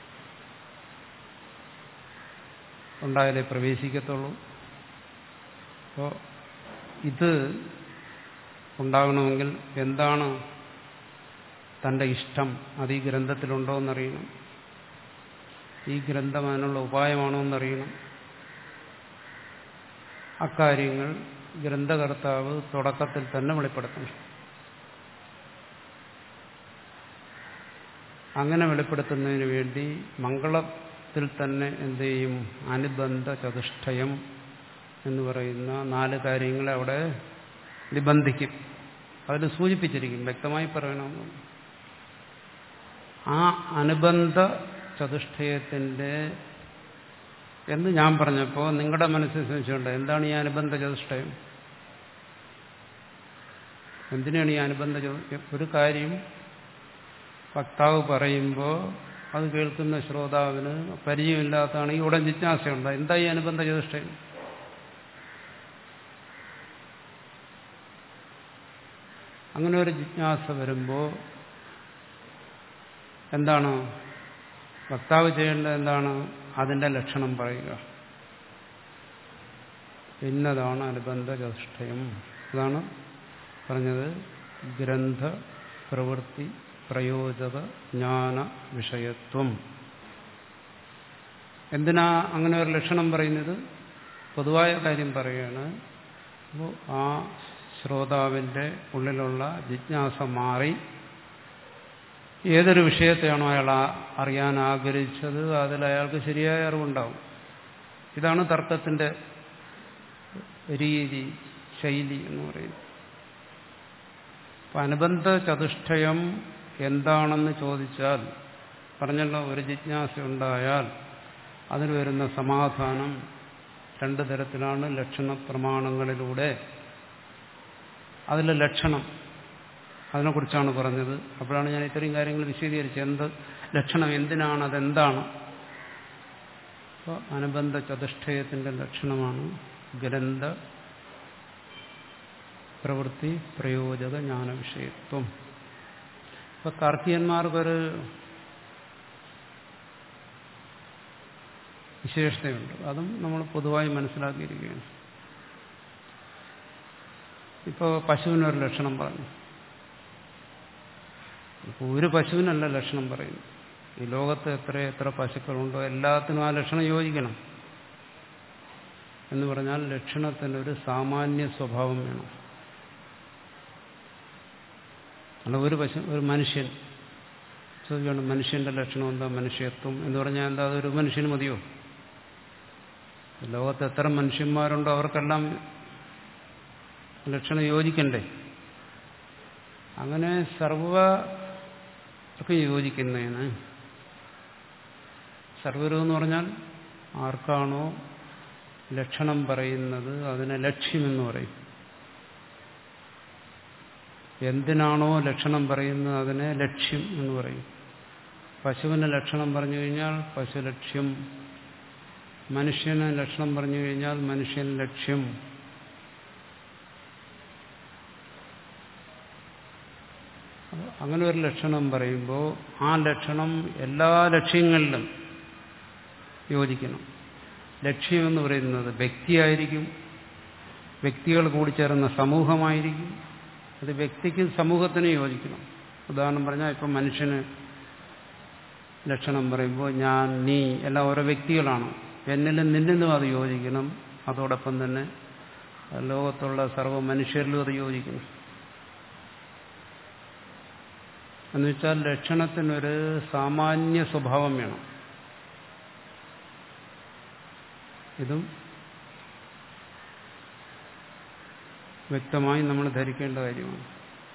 ഉണ്ടായാലേ പ്രവേശിക്കത്തുള്ളൂ. അപ്പോൾ ഇത് ഉണ്ടാകണമെങ്കിൽ എന്താണ് തൻ്റെ ഇഷ്ടം, അത് ഈ ഗ്രന്ഥത്തിലുണ്ടോ എന്നറിയണം, ഈ ഗ്രന്ഥം അതിനുള്ള ഉപായമാണോ എന്നറിയണം. അക്കാര്യങ്ങൾ ഗ്രന്ഥകർത്താവ് തുടക്കത്തിൽ തന്നെ വെളിപ്പെടുത്തണം. അങ്ങനെ വെളിപ്പെടുത്തുന്നതിന് വേണ്ടി മംഗളത്തിൽ തന്നെ എന്ത് ചെയ്യും, അനുബന്ധ ചതുഷ്ടയം എന്ന് പറയുന്ന നാല് കാര്യങ്ങളെ അവിടെ നിബന്ധിക്കും. അതിൽ സൂചിപ്പിച്ചിരിക്കും, വ്യക്തമായി പറയണമെന്ന്. ആ അനുബന്ധ ചതുഷ്ടയത്തിൻ്റെ എന്ന് ഞാൻ പറഞ്ഞപ്പോൾ നിങ്ങളുടെ മനസ്സിൽ സംശയമുണ്ട്, എന്താണ് ഈ അനുബന്ധ ചതുഷ്ടയം, എന്തിനാണ് ഈ അനുബന്ധ ചതുഷ്ടയം? ഒരു കാര്യം വക്താവ് പറയുമ്പോൾ അത് കേൾക്കുന്ന ശ്രോതാവിന് പരിചയമില്ലാത്തതാണെങ്കിൽ ഉടൻ ജിജ്ഞാസയുണ്ട്, എന്താ ഈ അനുബന്ധ ചതുഷ്ടയം? അങ്ങനെ ഒരു ജിജ്ഞാസ വരുമ്പോൾ എന്താണ് വക്താവ് ചെയ്യേണ്ടത്? എന്താണ് അതിൻ്റെ ലക്ഷണം പറയുക. ഇന്നതാണ് അനുബന്ധ ചതുഷ്ടയം. അതാണ് പറഞ്ഞത്, ഗ്രന്ഥ പ്രവൃത്തി പ്രയോജക ജ്ഞാന വിഷയത്വം. എന്തിനാ അങ്ങനെ ഒരു ലക്ഷണം പറയുന്നത്? പൊതുവായ കാര്യം പറയുകയാണ്. അപ്പോൾ ആ ശ്രോതാവിൻ്റെ ഉള്ളിലുള്ള ജിജ്ഞാസ മാറി ഏതൊരു വിഷയത്തെയാണോ അയാൾ അറിയാൻ ആഗ്രഹിച്ചത് അതിൽ അയാൾക്ക് ശരിയായ അറിവുണ്ടാവും. ഇതാണ് തർക്കത്തിൻ്റെ രീതി, ശൈലി എന്ന് പറയുന്നത്. അപ്പം അനുബന്ധ ചതുഷ്ടയം എന്താണെന്ന് ചോദിച്ചാൽ പറഞ്ഞല്ലോ, ഒരു ജിജ്ഞാസ ഉണ്ടായാൽ അതിന് വരുന്ന സമാധാനം രണ്ടു തരത്തിലാണ്. ലക്ഷണ പ്രമാണങ്ങളിലൂടെ അതിലെ ലക്ഷണം, അതിനെക്കുറിച്ചാണ് പറഞ്ഞത്. അപ്പോഴാണ് ഞാൻ ഇത്രയും കാര്യങ്ങൾ വിശദീകരിച്ചത്. എന്ത് ലക്ഷണം, എന്തിനാണ്, അതെന്താണ്. അപ്പോൾ അനുബന്ധ ചതുഷ്ടയത്തിൻ്റെ ലക്ഷണമാണ് ഗ്രന്ഥ പ്രവൃത്തി പ്രയോജക ജ്ഞാന വിഷയത്വം. ഇപ്പോൾ താർക്കികന്മാർക്കൊരു വിശേഷതയുണ്ട്, അതും നമ്മൾ പൊതുവായി മനസ്സിലാക്കിയിരിക്കുകയാണ്. ഇപ്പോൾ പശുവിനൊരു ലക്ഷണം പറഞ്ഞു. ഇപ്പോൾ ഒരു പശുവിനല്ല ലക്ഷണം പറയുന്നു. ഈ ലോകത്ത് എത്ര എത്ര പശുക്കളുണ്ടോ എല്ലാത്തിനും ആ ലക്ഷണം യോജിക്കണം എന്ന് പറഞ്ഞാൽ ലക്ഷണത്തിനൊരു സാമാന്യ സ്വഭാവം വേണം. അല്ല ഒരു പശു, ഒരു മനുഷ്യൻ ചോദിക്കണം, മനുഷ്യന്റെ ലക്ഷണം എന്താ, മനുഷ്യത്വം എന്ന് പറഞ്ഞാൽ എന്താ, അതൊരു മനുഷ്യന് മതിയോ? ലോകത്ത് എത്ര മനുഷ്യന്മാരുണ്ടോ അവർക്കെല്ലാം ലക്ഷണം യോജിക്കണ്ടേ? അങ്ങനെ സർവ്വർക്ക് യോജിക്കുന്നതിന് സർവ്വരെന്ന് പറഞ്ഞാൽ ആർക്കാണോ ലക്ഷണം പറയുന്നത് അതിനെ ലക്ഷ്യമെന്ന് പറയും. എന്തിനാണോ ലക്ഷണം പറയുന്നത് അതിനെ ലക്ഷ്യം എന്ന് പറയും. പശുവിന് ലക്ഷണം പറഞ്ഞു കഴിഞ്ഞാൽ പശുലക്ഷ്യം, മനുഷ്യന് ലക്ഷണം പറഞ്ഞു കഴിഞ്ഞാൽ മനുഷ്യൻ ലക്ഷ്യം. അങ്ങനെ ഒരു ലക്ഷണം പറയുമ്പോൾ ആ ലക്ഷണം എല്ലാ ലക്ഷ്യങ്ങളിലും യോജിക്കണം. ലക്ഷ്യമെന്ന് പറയുന്നത് വ്യക്തിയായിരിക്കും, വ്യക്തികൾ കൂടിച്ചേർന്ന സമൂഹമായിരിക്കും. അത് വ്യക്തിക്കും സമൂഹത്തിനും യോജിക്കണം. ഉദാഹരണം പറഞ്ഞാൽ ഇപ്പം മനുഷ്യന് ലക്ഷണം പറയുമ്പോൾ ഞാൻ, നീ എല്ലാം ഓരോ വ്യക്തികളാണ്. എന്നിലും നിന്നിലും അത് യോജിക്കണം. അതോടൊപ്പം തന്നെ ലോകത്തുള്ള സർവ്വ മനുഷ്യരിലും അത് യോജിക്കണം. എന്നുവെച്ചാൽ ലക്ഷണത്തിനൊരു സാമാന്യ സ്വഭാവം വേണം. ഇതും വ്യക്തമായി നമ്മൾ ധരിക്കേണ്ട കാര്യമാണ്.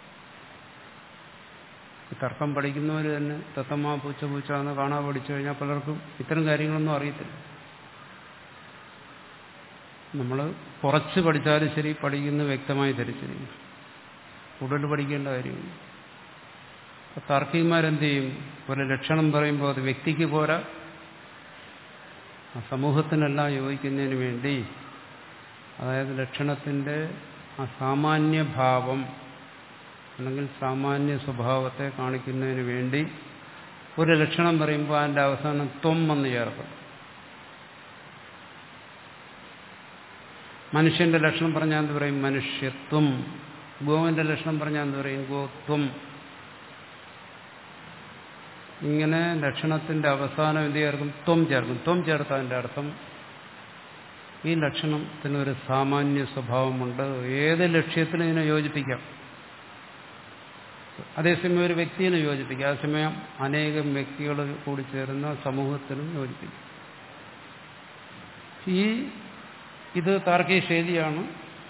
തർക്കം പഠിക്കുന്നവർ തന്നെ തത്തമ്മ പൂച്ച പൂച്ച എന്ന് കാണാൻ പഠിച്ചു കഴിഞ്ഞാൽ പലർക്കും ഇത്തരം കാര്യങ്ങളൊന്നും അറിയത്തില്ല. നമ്മൾ കുറച്ച് പഠിച്ചാലും ശരി, പഠിക്കുന്ന വ്യക്തമായി ധരിച്ചിരിക്കും. കൂടുതൽ പഠിക്കേണ്ട കാര്യമാണ്. താർക്കികന്മാരെന്ത് ചെയ്യും? ഒരു ലക്ഷണം പറയുമ്പോൾ അത് വ്യക്തിക്ക് പോരാ, ആ സമൂഹത്തിനെല്ലാം യോജിക്കുന്നതിന് വേണ്ടി അതായത് ലക്ഷണത്തിൻ്റെ ആ സാമാന്യഭാവം അല്ലെങ്കിൽ സാമാന്യ സ്വഭാവത്തെ കാണിക്കുന്നതിന് വേണ്ടി ഒരു ലക്ഷണം പറയുമ്പോൾ അതിൻ്റെ അവസാനം ത്വം എന്ന് ചേർക്കും. മനുഷ്യന്റെ ലക്ഷണം പറഞ്ഞാൽ എന്ത് പറയും? മനുഷ്യത്വം. ഗോവിന്റെ ലക്ഷണം പറഞ്ഞാൽ എന്ത് പറയും? ഗോത്വം. ഇങ്ങനെ ലക്ഷണത്തിന്റെ അവസാനം എന്ത് ചേർക്കും? ത്വം ചേർക്കും. ത്വം ചേർത്തതിൻ്റെ അർത്ഥം ഈ ലക്ഷണത്തിനൊരു സാമാന്യ സ്വഭാവമുണ്ട്, ഏത് ലക്ഷ്യത്തിനും ഇതിനെ യോജിപ്പിക്കാം. അതേസമയം ഒരു വ്യക്തിയെ യോജിപ്പിക്കാം, അതേസമയം അനേകം വ്യക്തികൾ കൂടി ചേരുന്ന സമൂഹത്തിനും യോജിപ്പിക്കാം. ഈ ഇത് താർക്കിക ശൈലിയാണ്.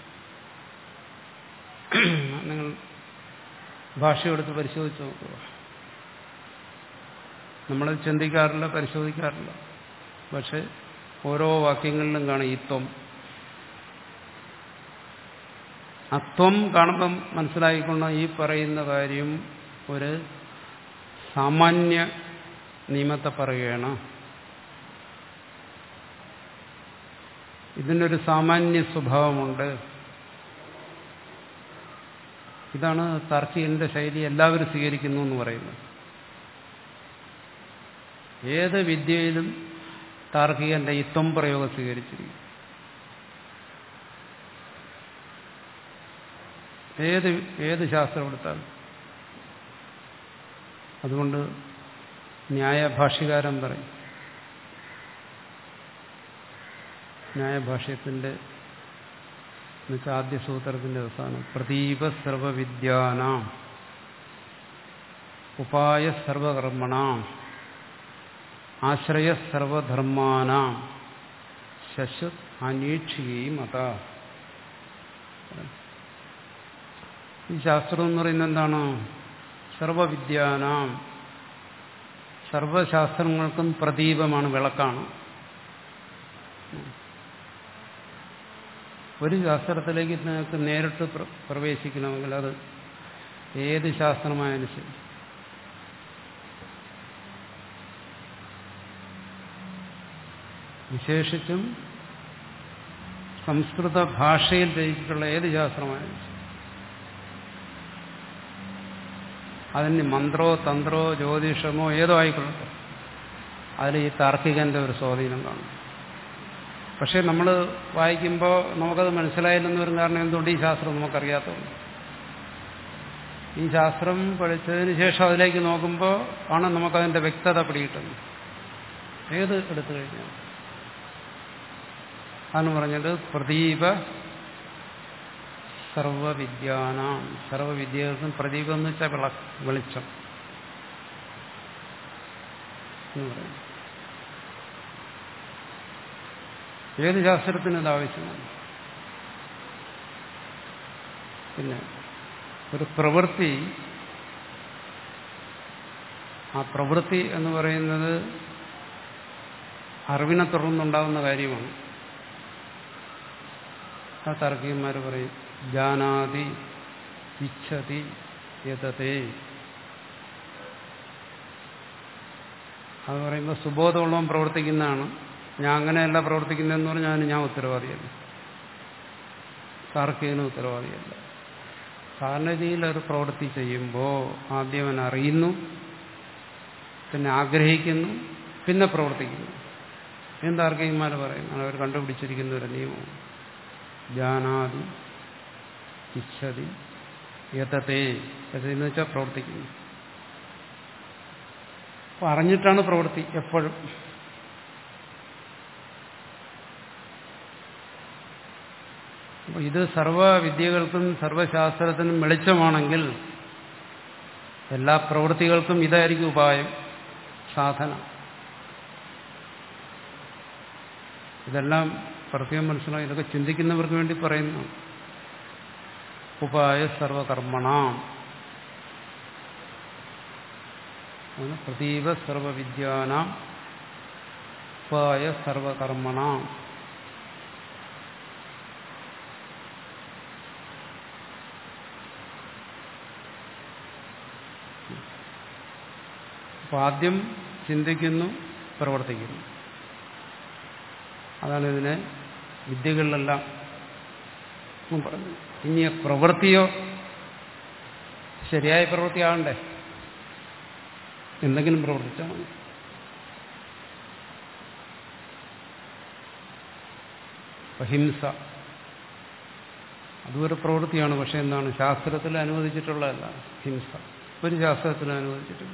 നിങ്ങൾ ഭാഷയെടുത്ത് പരിശോധിച്ച് നോക്കുക. നമ്മൾ ചിന്തിക്കാറില്ല, പരിശോധിക്കാറില്ല. പക്ഷെ ഓരോ വാക്യങ്ങളിലും കാണും ഈ ത്വം. അത്വം കാണുമ്പം മനസ്സിലായിക്കൊണ്ട് ഈ പറയുന്ന കാര്യം ഒരു സാമാന്യ നിയമത്തെ പറയുകയാണ്. ഇതിനൊരു സാമാന്യ സ്വഭാവമുണ്ട്. ഇതാണ് താർക്കികന്റെ ശൈലി, എല്ലാവരും സ്വീകരിക്കുന്നു എന്ന് പറയുന്നത്. ഏത് വിദ്യയിലും താർക്കികന്റെ ഈ ത്വം പ്രയോഗം സ്വീകരിച്ചിരിക്കും. ഏത് ഏത് ശാസ്ത്രം എടുത്താലും. അതുകൊണ്ട് ന്യായഭാഷ്യകാരൻ പറയും, ന്യായഭാഷ്യത്തിന്റെ എന്നുവെച്ചാൽ ആദ്യ സൂത്രത്തിന്റെ അവസാനം പ്രദീപ സർവവിദ്യാനാം ഉപായ സർവകർമ്മണാം ആശ്രയ സർവധർമാനാം ശശ്വത് അനീക്ഷികയും അത. ഈ ശാസ്ത്രം എന്ന് പറയുന്നത് എന്താണ്? സർവവിദ്യാനാം, സർവശാസ്ത്രങ്ങൾക്കും പ്രദീപമാണ്, വിളക്കാണ്. ഒരു ശാസ്ത്രത്തിലേക്ക് നിങ്ങൾക്ക് നേരിട്ട് പ്രവേശിക്കണമെങ്കിൽ അത് ഏത് ശാസ്ത്രമായാലും ശരി, വിശേഷിച്ചും സംസ്കൃത ഭാഷയിൽ രചിച്ചിട്ടുള്ള ഏത് ശാസ്ത്രമായാലും ശരി, അതിന് മന്ത്രോ തന്ത്രോ ജ്യോതിഷമോ ഏതോ ആയിക്കൊള്ളട്ടെ, അതിൽ ഈ താർക്കികന്റെ ഒരു സ്വാധീനം കാണും. പക്ഷെ നമ്മൾ വായിക്കുമ്പോൾ നമുക്കത് മനസ്സിലായില്ലെന്ന് വരും. കാരണം എന്തുകൊണ്ട്? ഈ ശാസ്ത്രം നമുക്കറിയാത്തതുകൊണ്ട്. ഈ ശാസ്ത്രം പഠിച്ചതിന് ശേഷം അതിലേക്ക് നോക്കുമ്പോൾ ആണ് നമുക്കതിൻ്റെ വ്യക്തത പിടികിട്ടുന്നത്. ഏത് എടുത്തു കഴിഞ്ഞാൽ അതാണ് പറഞ്ഞത് പ്രദീപ സർവവിദ്യാനാം, സർവവിദ്യകൾക്കും പ്രദീപം എന്ന് വെച്ചാൽ വിള വെളിച്ചം എന്ന് പറയും. ഏത് ശാസ്ത്രത്തിനും ഇത് ആവശ്യമാണ്. പിന്നെ ഒരു പ്രവൃത്തി, ആ പ്രവൃത്തി എന്ന് പറയുന്നത് അറിവിനെ തുടർന്നുണ്ടാകുന്ന കാര്യമാണ്. ആ താർക്കികന്മാർ പറയും ജാനാതി ഇച്ഛതി യതതേ. അത് പറയുമ്പോൾ സുബോധമുള്ളവൻ പ്രവർത്തിക്കുന്നതാണ്. ഞാൻ അങ്ങനെയല്ല പ്രവർത്തിക്കുന്നതെന്ന് പറഞ്ഞാൽ ഞാൻ ഉത്തരവാദിയല്ല, താർക്കികനും ഉത്തരവാദിയല്ല. സാധാരണ രീതിയിൽ ഒരു പ്രവൃത്തി ചെയ്യുമ്പോൾ ആദ്യം അവൻ അറിയുന്നു, പിന്നെ ആഗ്രഹിക്കുന്നു, പിന്നെ പ്രവർത്തിക്കുന്നു. എന്ന് താർക്കികന്മാർ പറയുന്നു. അവർ കണ്ടുപിടിച്ചിരിക്കുന്ന ഒരു നിയമമാണ്. ജാനാതി ഇച്ഛതി യതതേ. എന്ന് വെച്ചാൽ പ്രവർത്തിക്കുന്നു. അപ്പോൾ അറിഞ്ഞിട്ടാണ് പ്രവൃത്തി എപ്പോഴും. അപ്പോൾ ഇത് സർവവിദ്യകൾക്കും സർവശാസ്ത്രത്തിനും വെളിച്ചമാണെങ്കിൽ എല്ലാ പ്രവൃത്തികൾക്കും ഇതായിരിക്കും ഉപായം, സാധന. ഇതെല്ലാം പ്രത്യേകം മനസ്സിലായി. ഇതൊക്കെ ചിന്തിക്കുന്നവർക്ക് വേണ്ടി പറയുന്നു. ഉപായ സർവകർമ്മണാം, പ്രദീപ സർവവിദ്യാനാം ഉപായ സർവകർമ്മണാം. അപ്പോൾ ആദ്യം ചിന്തിക്കുന്നു, പ്രവർത്തിക്കുന്നു. അതാണ് ഇതിനെ വിദ്യകളിലെല്ലാം പറഞ്ഞു. ഇനി പ്രവൃത്തിയോ ശരിയായ പ്രവൃത്തിയാകണ്ടേ, എന്തെങ്കിലും പ്രവർത്തിച്ചാൽ മതി. അഹിംസ അതൊരു പ്രവൃത്തിയാണ്. പക്ഷെ എന്താണ്, ശാസ്ത്രത്തിൽ അനുവദിച്ചിട്ടുള്ളതല്ല ഹിംസ. ഒരു ശാസ്ത്രത്തിലും അനുവദിച്ചിട്ടില്ല.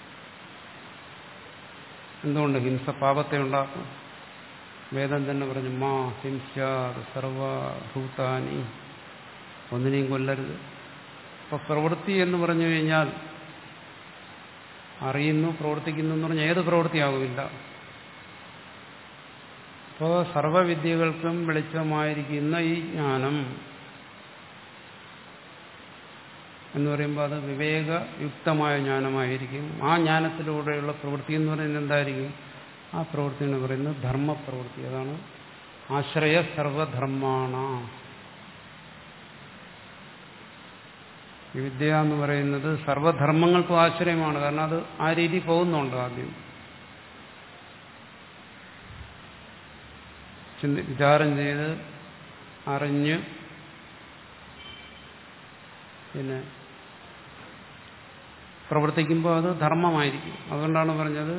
എന്തുകൊണ്ട്? ഹിംസ പാപത്തെ ഉണ്ടാക്കും. വേദം തന്നെ പറഞ്ഞു, മാ ഹിംസ്യാത് സർവഭൂതാനി, ഒന്നിനെയും കൊല്ലരുത്. അപ്പൊ പ്രവൃത്തി എന്ന് പറഞ്ഞു കഴിഞ്ഞാൽ അറിയുന്നു, പ്രവർത്തിക്കുന്നു എന്ന് പറഞ്ഞാൽ ഏത് പ്രവൃത്തിയാകുമില്ല. അപ്പോൾ സർവവിദ്യകൾക്കും വെളിച്ചമായിരിക്കുന്ന ഈ ജ്ഞാനം എന്ന് പറയുമ്പോൾ അത് വിവേകയുക്തമായ ജ്ഞാനമായിരിക്കും. ആ ജ്ഞാനത്തിലൂടെയുള്ള പ്രവൃത്തി എന്ന് പറയുന്നത് എന്തായിരിക്കും? ആ പ്രവൃത്തി എന്ന് പറയുന്നത് ധർമ്മപ്രവൃത്തി. അതാണ് ആശ്രയ സർവധർമാണ. ഈ വിദ്യ എന്ന് പറയുന്നത് സർവധർമ്മങ്ങൾക്കും ആശ്രയമാണ്. കാരണം അത് ആ രീതി പോകുന്നുണ്ട്. ആദ്യം ചിന്തി വിചാരം ചെയ്ത് അറിഞ്ഞ് പിന്നെ പ്രവർത്തിക്കുമ്പോൾ അത് ധർമ്മമായിരിക്കും. അതുകൊണ്ടാണ് പറഞ്ഞത്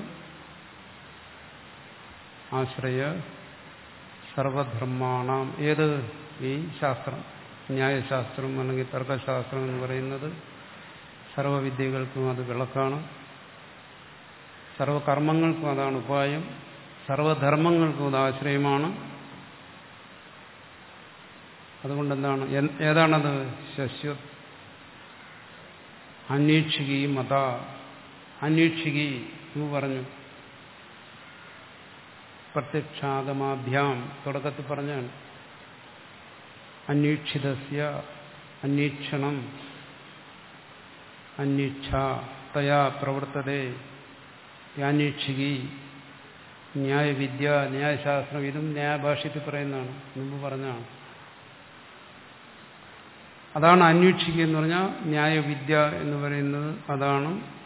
ആശ്രയ സർവധർമാണാം. ഏത്? ഈ ശാസ്ത്രം, ന്യായശാസ്ത്രം അല്ലെങ്കിൽ തർക്കശാസ്ത്രം എന്ന് പറയുന്നത് സർവവിദ്യകൾക്കും അത് വിളക്കാണ്, സർവകർമ്മങ്ങൾക്കും അതാണ് ഉപായം, സർവധർമ്മങ്ങൾക്കും അത് ആശ്രയമാണ്. അതുകൊണ്ടെന്താണ്, ഏതാണത്? ശശ്വത് അന്വേഷികി മത. അന്വേഷികി എന്ന് പറഞ്ഞു. പ്രത്യക്ഷാഗമാഭ്യാം തുടക്കത്തിൽ പറഞ്ഞാണ്. അന്വേഷിതസ്യ അന്വേഷണം അന്വേഷ തയാ പ്രവർത്തതേ യാന്വേഷികി. ന്യായവിദ്യ, ന്യായശാസ്ത്രം, ഇതും ന്യായഭാഷ്യത്തിൽ പറയുന്നതാണ്, മുമ്പ് പറഞ്ഞാണ്. അതാണ് അന്വേഷിക്കുക എന്ന് പറഞ്ഞാൽ ന്യായവിദ്യ എന്ന് പറയുന്നത് അതാണ്.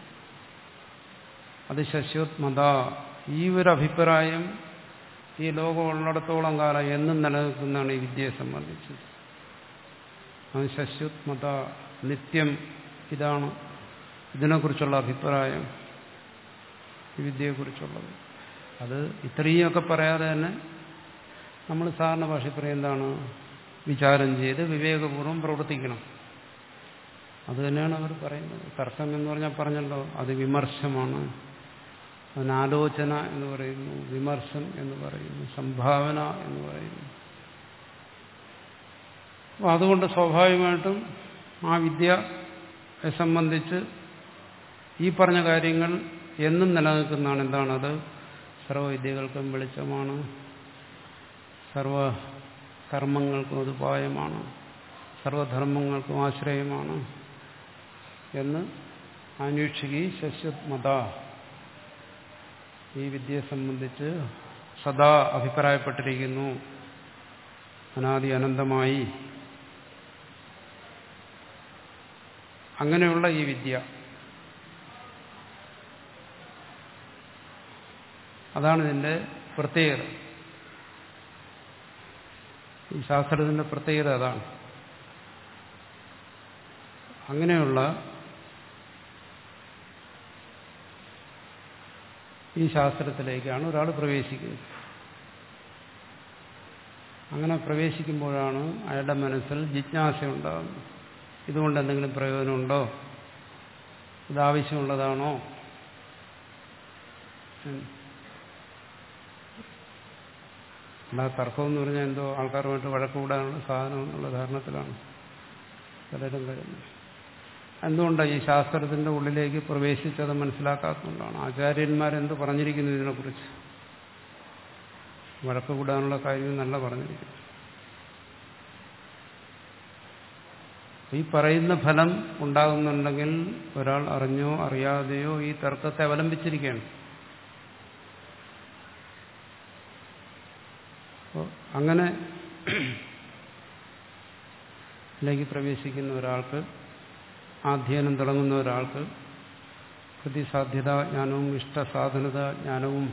അത് ശശ്വത്മത. ഈ ഒരു അഭിപ്രായം ഈ ലോകം ഉള്ളിടത്തോളം കാലം എന്നും നിലനിൽക്കുന്നതാണ് ഈ വിദ്യയെ സംബന്ധിച്ച്. അത് ശശ്വത്മത, നിത്യം. ഇതാണ് ഇതിനെക്കുറിച്ചുള്ള അഭിപ്രായം, ഈ വിദ്യയെക്കുറിച്ചുള്ളത്. അത് ഇത്രയൊക്കെ പറയാതെ തന്നെ നമ്മൾ സാധാരണ ഭാഷ പറയും എന്താണ്, വിചാരം ചെയ്ത് വിവേകപൂർവ്വം പ്രവർത്തിക്കണം. അത് തന്നെയാണ് അവർ പറയുന്നത്. തർക്കം എന്ന് പറഞ്ഞാൽ പറഞ്ഞല്ലോ, അത് വിമർശമാണ്. അതിനാലോചന എന്ന് പറയുന്നു, വിമർശം എന്ന് പറയുന്നു, സംഭാവന എന്ന് പറയുന്നു. അപ്പോൾ അതുകൊണ്ട് സ്വാഭാവികമായിട്ടും ആ വിദ്യയെ സംബന്ധിച്ച് ഈ പറഞ്ഞ കാര്യങ്ങൾ എന്നും നിലനിൽക്കുന്നതാണ്. എന്താണത്? സർവവിദ്യകൾക്കും വെളിച്ചമാണ്, സർവ കർമ്മങ്ങൾക്കും അത് ഉപായമാണ്, സർവധർമ്മങ്ങൾക്കും ആശ്രയമാണ് എന്ന് അന്വേഷിക്കി ശശ്വത്മത ഈ വിദ്യയെ സംബന്ധിച്ച് സദാ അഭിപ്രായപ്പെട്ടിരിക്കുന്നു. അനാദി അനന്തമായി അങ്ങനെയുള്ള ഈ വിദ്യ, അതാണ് ഇതിൻ്റെ പ്രത്യേകത. ഈ ശാസ്ത്രത്തിൻ്റെ പ്രത്യേകത അതാണ്. അങ്ങനെയുള്ള ഈ ശാസ്ത്രത്തിലേക്കാണ് ഒരാൾ പ്രവേശിക്കുന്നത്. അങ്ങനെ പ്രവേശിക്കുമ്പോഴാണ് അയാളുടെ മനസ്സിൽ ജിജ്ഞാസ ഉണ്ടാകുന്നത്. ഇതുകൊണ്ട് എന്തെങ്കിലും പ്രയോജനമുണ്ടോ? ഇതാവശ്യമുള്ളതാണോ? അല്ല, തർക്കം എന്ന് പറഞ്ഞാൽ എന്തോ ആൾക്കാരുമായിട്ട് വഴക്കുകൂടാനുള്ള സാധനം എന്നുള്ള ധാരണത്തിലാണ് പലരും വരുന്നത്. എന്തുകൊണ്ടാണ് ഈ ശാസ്ത്രത്തിന്റെ ഉള്ളിലേക്ക് പ്രവേശിച്ചത് മനസ്സിലാക്കാത്തതുകൊണ്ടാണ്. ആചാര്യന്മാരെന്ത് പറഞ്ഞിരിക്കുന്നു ഇതിനെക്കുറിച്ച്? വഴക്കുകൂടാനുള്ള കാര്യം നല്ല പറഞ്ഞിരിക്കുന്നു. ഈ പറയുന്ന ഫലം ഉണ്ടാകുന്നുണ്ടെങ്കിൽ ഒരാൾ അറിഞ്ഞോ അറിയാതെയോ ഈ തർക്കത്തെ അവലംബിച്ചിരിക്കുകയാണ്. അങ്ങനെ ലേക്ക് പ്രവേശിക്കുന്ന ഒരാൾക്ക്, അധ്യയനം തുടങ്ങുന്ന ഒരാൾക്ക് പ്രതിസാധ്യത ജ്ഞാനവും ഇഷ്ടസാധനത ജ്ഞാനവും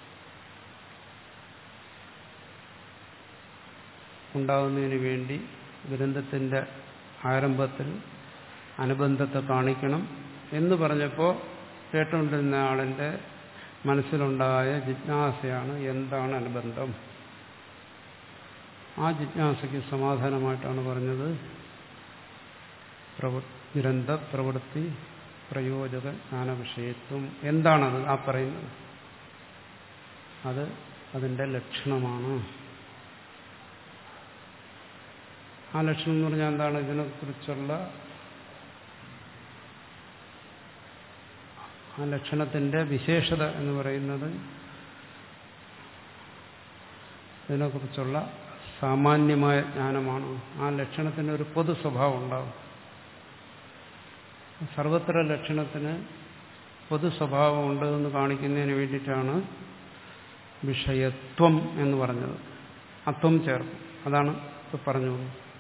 ഉണ്ടാകുന്നതിന് വേണ്ടി ഗ്രന്ഥത്തിൻ്റെ ആരംഭത്തിൽ അനുബന്ധത്തെ കാണിക്കണം എന്ന് പറഞ്ഞപ്പോൾ കേട്ടുകൊണ്ടിരുന്ന ആളിൻ്റെ മനസ്സിലുണ്ടായ ജിജ്ഞാസയാണ് എന്താണ് അനുബന്ധം. ആ ജിജ്ഞാസയ്ക്ക് സമാധാനമായിട്ടാണ് പറഞ്ഞത് ഗ്രന്ഥ പ്രവൃത്തി പ്രയോജക ജ്ഞാനവിഷയത്വം. എന്താണത് ആ പറയുന്നത്? അത് അതിൻ്റെ ലക്ഷണമാണ്. ആ ലക്ഷണം എന്ന് പറഞ്ഞാൽ എന്താണ്? ഇതിനെക്കുറിച്ചുള്ള ആ ലക്ഷണത്തിൻ്റെ വിശേഷത എന്ന് പറയുന്നത് ഇതിനെക്കുറിച്ചുള്ള സാമാന്യമായ ജ്ഞാനമാണ്. ആ ലക്ഷണത്തിന് ഒരു പൊതു സ്വഭാവം ഉണ്ടാകും. സർവത്ര ലക്ഷണത്തിന് പൊതു സ്വഭാവം ഉണ്ട് എന്ന് കാണിക്കുന്നതിന് വേണ്ടിയിട്ടാണ് വിഷയത്വം എന്ന് പറഞ്ഞത്. അത്വം ചേർക്കും. അതാണ് ഇപ്പോൾ പറഞ്ഞു.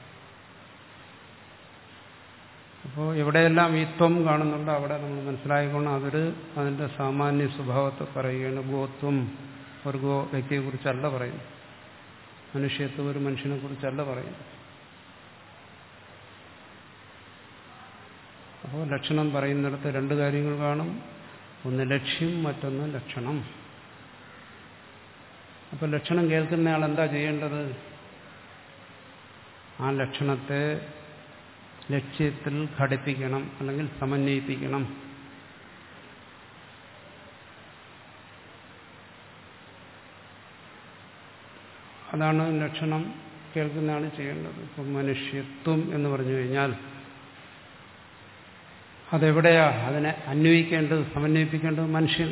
അപ്പോൾ എവിടെയെല്ലാം ഈ ത്വം കാണുന്നുണ്ടോ അവിടെ നമ്മൾ മനസ്സിലായിക്കൊണ്ട് അതൊരു അതിൻ്റെ സാമാന്യ സ്വഭാവത്തെ പറയുകയാണ്. ഗോത്വം ഒരു ഗോ വ്യക്തിയെക്കുറിച്ചല്ല പറയുന്നു. മനുഷ്യത്വം ഒരു മനുഷ്യനെ കുറിച്ചല്ല പറയുന്നു. അപ്പോൾ ലക്ഷണം പറയുന്നിടത്ത് രണ്ട് കാര്യങ്ങൾ കാണും. ഒന്ന് ലക്ഷ്യം, മറ്റൊന്ന് ലക്ഷണം. അപ്പോൾ ലക്ഷണം കേൾക്കുന്നയാൾ എന്താ ചെയ്യേണ്ടത്? ആ ലക്ഷണത്തെ ലക്ഷ്യത്തിൽ ഘടിപ്പിക്കണം, അല്ലെങ്കിൽ സമന്വയിപ്പിക്കണം. അതാണ് ലക്ഷണം കേൾക്കുന്നയാൾ ചെയ്യേണ്ടത്. ഇപ്പം മനുഷ്യത്വം എന്ന് പറഞ്ഞു കഴിഞ്ഞാൽ അതെവിടെയാ അതിനെ അന്വയിക്കേണ്ടത്, സമന്വയിപ്പിക്കേണ്ടത്? മനുഷ്യൻ.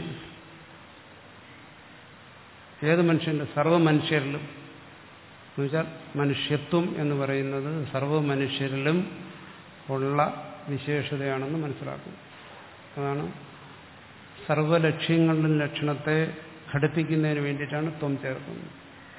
ഏത് മനുഷ്യൻ്റെ? സർവ്വ മനുഷ്യരിലും. എന്നുവെച്ചാൽ മനുഷ്യത്വം എന്ന് പറയുന്നത് സർവ്വ മനുഷ്യരിലും ഉള്ള വിശേഷതയാണെന്ന് മനസ്സിലാക്കും. അതാണ് സർവ്വലക്ഷ്യങ്ങളിലും ലക്ഷണത്തെ ഘടിപ്പിക്കുന്നതിന് വേണ്ടിയിട്ടാണ് ത്വം ചേർക്കുന്നത്.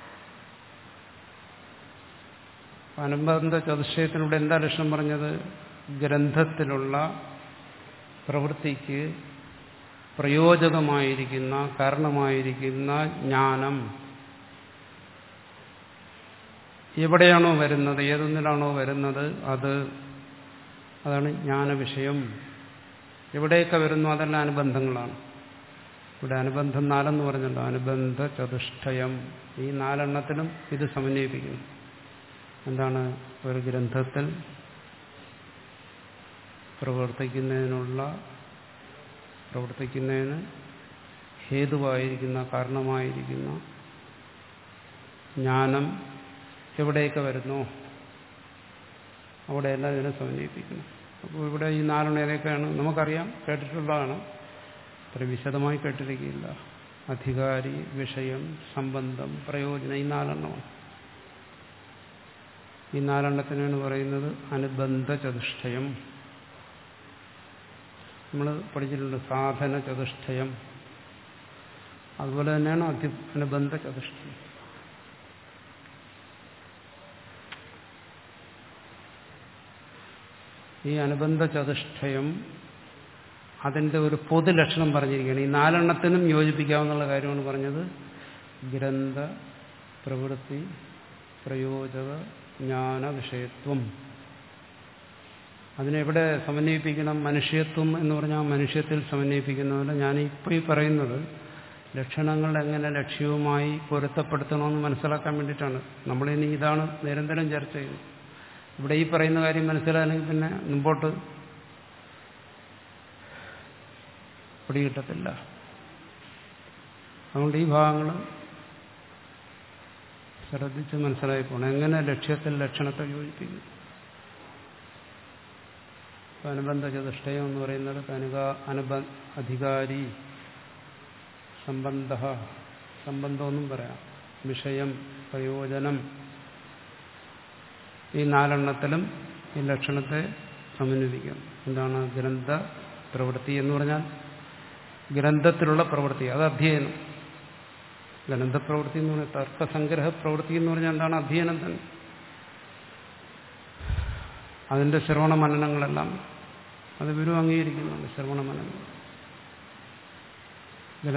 അനുബന്ധ ചതുഷ്ടയത്തിലൂടെ എന്താ ലക്ഷണം പറഞ്ഞത്? ഗ്രന്ഥത്തിലുള്ള പ്രവൃത്തിക്ക് പ്രയോജകമായിരിക്കുന്ന, കാരണമായിരിക്കുന്ന ജ്ഞാനം എവിടെയാണോ വരുന്നത്, ഏതൊന്നിലാണോ വരുന്നത്, അത് അതാണ് ജ്ഞാനവിഷയം. എവിടെയൊക്കെ വരുന്നു അതെല്ലാം അനുബന്ധങ്ങളാണ്. ഇവിടെ അനുബന്ധം നാലെന്ന് പറഞ്ഞല്ലോ. അനുബന്ധ ചതുഷ്ടയം. ഈ നാലെണ്ണത്തിലും ഇത് സമന്വയിപ്പിക്കുന്നു. എന്താണ്? ഒരു ഗ്രന്ഥത്തിൽ പ്രവർത്തിക്കുന്നതിനുള്ള പ്രവർത്തിക്കുന്നതിന് ഹേതുവായിരിക്കുന്ന, കാരണമായിരിക്കുന്ന ജ്ഞാനം എവിടെയൊക്കെ വരുന്നു അവിടെയെല്ലാം ഇതിനെ സമന്വയിപ്പിക്കുന്നു. അപ്പോൾ ഇവിടെ ഈ നാലെണ്ണം ഏതൊക്കെയാണ്? നമുക്കറിയാം, കേട്ടിട്ടുള്ളതാണ്. അത്ര വിശദമായി കേട്ടിരിക്കില്ല. അധികാരി, വിഷയം, സംബന്ധം, പ്രയോജനം, ഈ നാലെണ്ണമാണ്. ഈ നാലെണ്ണത്തിനാണ് പറയുന്നത് അനുബന്ധ ചതുഷ്ടയം. നമ്മൾ പഠിച്ചിട്ടുണ്ട് സാധന ചതുഷ്ടയം. അതുപോലെ തന്നെയാണ് അധി അനുബന്ധ ചതുഷ്ടയം. ഈ അനുബന്ധ ചതുഷ്ടയം അതിൻ്റെ ഒരു പൊതു ലക്ഷണം പറഞ്ഞിരിക്കുകയാണ്. ഈ നാലെണ്ണത്തിനും യോജിപ്പിക്കാവുന്ന കാര്യമാണ് പറഞ്ഞത്. ഗ്രന്ഥ പ്രവൃത്തി പ്രയോജക ജ്ഞാന വിഷയത്വം. അതിനെവിടെ സമന്വയിപ്പിക്കണം? മനുഷ്യത്വം എന്ന് പറഞ്ഞാൽ മനുഷ്യത്തിൽ സമന്വയിപ്പിക്കുന്നതല്ല. ഞാനിപ്പോൾ ഈ പറയുന്നത് ലക്ഷണങ്ങൾ എങ്ങനെ ലക്ഷ്യവുമായി പൊരുത്തപ്പെടുത്തണമെന്ന് മനസ്സിലാക്കാൻ വേണ്ടിയിട്ടാണ്. നമ്മളിനി ഇതാണ് നിരന്തരം ചർച്ച ചെയ്യുന്നത്. ഇവിടെ ഈ പറയുന്ന കാര്യം മനസ്സിലാണെങ്കിൽ പിന്നെ മുമ്പോട്ട് പിടികിട്ടത്തില്ല. അതുകൊണ്ട് ഈ ഭാഗങ്ങൾ ശ്രദ്ധിച്ച് മനസ്സിലായി പോകണം. എങ്ങനെ ലക്ഷ്യത്തിൽ ലക്ഷണത്തെ യോജിപ്പിക്കും? അനുബന്ധ ചതുഷ്ടയം എന്ന് പറയുന്നത് അനുക അനുബ അധികാരി, സംബന്ധ, സംബന്ധമെന്നും പറയാം, വിഷയം, പ്രയോജനം, ഈ നാലെണ്ണത്തിലും ഈ ലക്ഷണത്തെ സമന്വയിപ്പിക്കും. എന്താണ് ഗ്രന്ഥ പ്രവൃത്തി എന്ന് പറഞ്ഞാൽ? ഗ്രന്ഥത്തിലുള്ള പ്രവൃത്തി, അത് അധ്യയനം. ഗ്രന്ഥപ്രവൃത്തി എന്ന് പറഞ്ഞാൽ തർക്കസംഗ്രഹ പ്രവൃത്തി എന്ന് പറഞ്ഞാൽ എന്താണ്? അധ്യയനം തന്നെ. അതിൻ്റെ ശ്രവണ മനനങ്ങളെല്ലാം അത് ഗുരു അംഗീകരിക്കുന്നുണ്ട്. ശ്രവണ മനനങ്ങൾ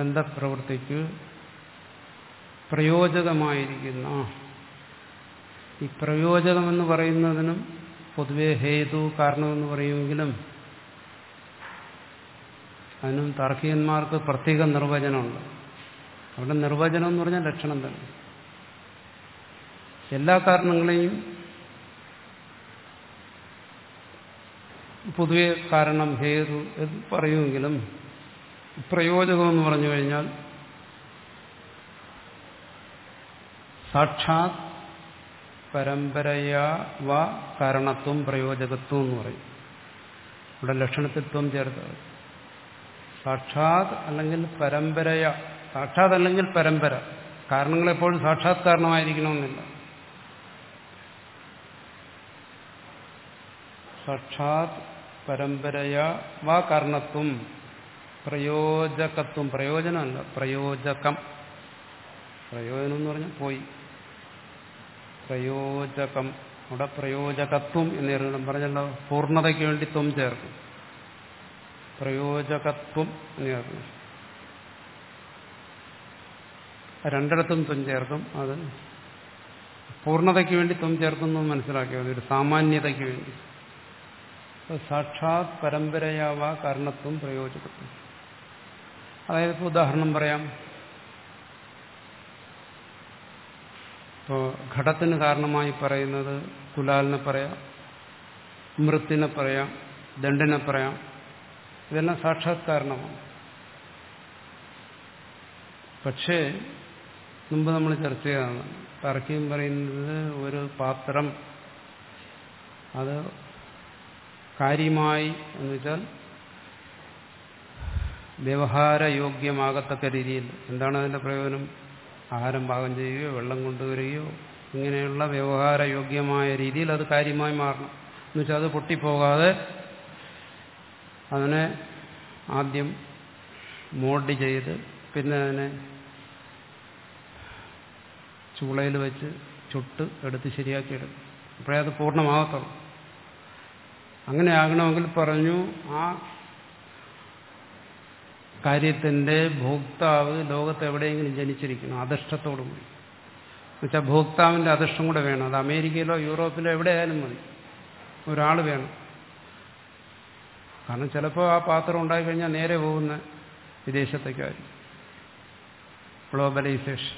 ഗ്രന്ഥപ്രവൃത്തിക്ക് പ്രയോജകമായിരിക്കുന്ന ഈ പ്രയോജകമെന്ന് പറയുന്നതിനും പൊതുവെ ഹേതു കാരണമെന്ന് പറയുമെങ്കിലും അതിനും താർക്കികന്മാർക്ക് പ്രത്യേക നിർവചനമുണ്ട്. അവിടെ നിർവചനം എന്ന് പറഞ്ഞാൽ ലക്ഷണം തന്നെ. എല്ലാ കാരണങ്ങളെയും പൊതുവെ കാരണം ഹേതു എന്ന് പറയുമെങ്കിലും പ്രയോജകമെന്ന് പറഞ്ഞു കഴിഞ്ഞാൽ സാക്ഷാത് പരമ്പരയാ വ കാരണത്വം പ്രയോജകത്വം എന്ന് പറയും. ഇവിടെ ലക്ഷണത്തിത്വം ചേർത്തത് സാക്ഷാത് അല്ലെങ്കിൽ പരമ്പരയ, സാക്ഷാത് അല്ലെങ്കിൽ പരമ്പര. കാരണങ്ങളെപ്പോഴും സാക്ഷാത് കാരണമായിരിക്കണമെന്നില്ല. സാക്ഷാത് പരമ്പരയ വാ കാരണത്വം പ്രയോജകത്വം. പ്രയോജനമല്ല, പ്രയോജകം. പ്രയോജനം എന്ന് പറഞ്ഞാൽ പോയി. പ്രയോജകം. അവിടെ പ്രയോജകത്വം എന്ന് ചേർക്കണം. പറഞ്ഞല്ലോ, പൂർണ്ണതയ്ക്ക് വേണ്ടി ത്വം ചേർക്കും. പ്രയോജകത്വം എന്ന് ചേർക്കണം. രണ്ടിടത്തും ത്വം ചേർക്കും. അത് പൂർണ്ണതയ്ക്ക് വേണ്ടി ത്വം ചേർക്കുന്നു മനസ്സിലാക്കിയത്, ഒരു സാമാന്യതയ്ക്ക് വേണ്ടി. സാക്ഷാത് പരമ്പരയാവ കാരണത്വം പ്രയോജകത്വം. അതായത് ഇപ്പോൾ ഉദാഹരണം പറയാം. ഇപ്പോൾ ഘടത്തിന് കാരണമായി പറയുന്നത് കുലാലിനെ പറയാം, മൃത്തിനെ പറയാം, ദണ്ഡിനെ പറയാം. ഇതെല്ലാം സാക്ഷാത് കാരണമാണ്. പക്ഷേ മുമ്പ് നമ്മൾ ചർച്ച ചെയ്തതാണ്, തർക്കിയും പറയുന്നത് ഒരു പാത്രം അത് കാര്യമായി എന്ന് വെച്ചാൽ വ്യവഹാരയോഗ്യമാകത്തക്ക രീതിയിൽ. എന്താണ് അതിൻ്റെ പ്രയോജനം? ആഹാരം പാകം ചെയ്യുകയോ വെള്ളം കൊണ്ടുവരികയോ ഇങ്ങനെയുള്ള വ്യവഹാരയോഗ്യമായ രീതിയിൽ അത് കാര്യമായി മാറണം. എന്നുവെച്ചാൽ അത് പൊട്ടിപ്പോകാതെ അതിനെ ആദ്യം മോൾഡ് ചെയ്ത് പിന്നെ അതിനെ ചൂളയിൽ വെച്ച് ചുട്ട് എടുത്ത് ശരിയാക്കിയെടുക്കും. അപ്പോഴേ അത് പൂർണ്ണമാകത്തുള്ളൂ. അങ്ങനെ ആകണമെങ്കിൽ പറഞ്ഞു ആ കാര്യത്തിന്റെ ഭോക്താവ് ലോകത്ത് എവിടെയെങ്കിലും ജനിച്ചിരിക്കണം, അധിഷ്ഠത്തോടു കൂടി. എന്നുവെച്ചാൽ ഭോക്താവിന്റെ അധിഷ്ഠം കൂടെ വേണം. അത് അമേരിക്കയിലോ യൂറോപ്പിലോ എവിടെയായാലും മതി, ഒരാൾ വേണം. കാരണം ചിലപ്പോൾ ആ പാത്രം ഉണ്ടായിക്കഴിഞ്ഞാൽ നേരെ പോകുന്ന വിദേശത്തേക്കായിരിക്കും. ഗ്ലോബലൈസേഷൻ.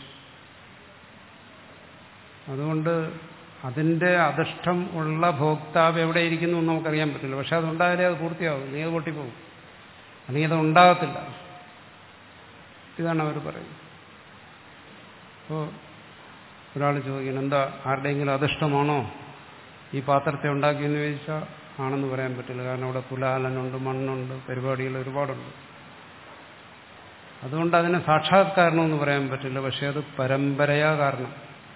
അതുകൊണ്ട് അതിന്റെ അധിഷ്ഠം ഉള്ള ഭോക്താവ് എവിടെയിരിക്കുന്നു എന്ന് നമുക്കറിയാൻ പറ്റില്ല. പക്ഷെ അതുണ്ടായാലേ അത് പൂർത്തിയാവും. നീ അത് പൊട്ടിപ്പോകും, അല്ലെങ്കിൽ അത് ഉണ്ടാകത്തില്ല. ഇതാണ് അവർ പറയുന്നത്. അപ്പോൾ ഒരാൾ ചോദിക്കണം, എന്താ ആരുടെയെങ്കിലും അധിഷ്ഠമാണോ ഈ പാത്രത്തെ ഉണ്ടാക്കിയെന്ന് ചോദിച്ചാൽ ആണെന്ന് പറയാൻ പറ്റില്ല. കാരണം അവിടെ തുലാലനുണ്ട്, മണ്ണുണ്ട്, പരിപാടികൾ ഒരുപാടുണ്ട്. അതുകൊണ്ട് അതിനെ സാക്ഷാത്കാരണമെന്ന് പറയാൻ പറ്റില്ല. പക്ഷെ അത് പരമ്പരയാ കാരണം.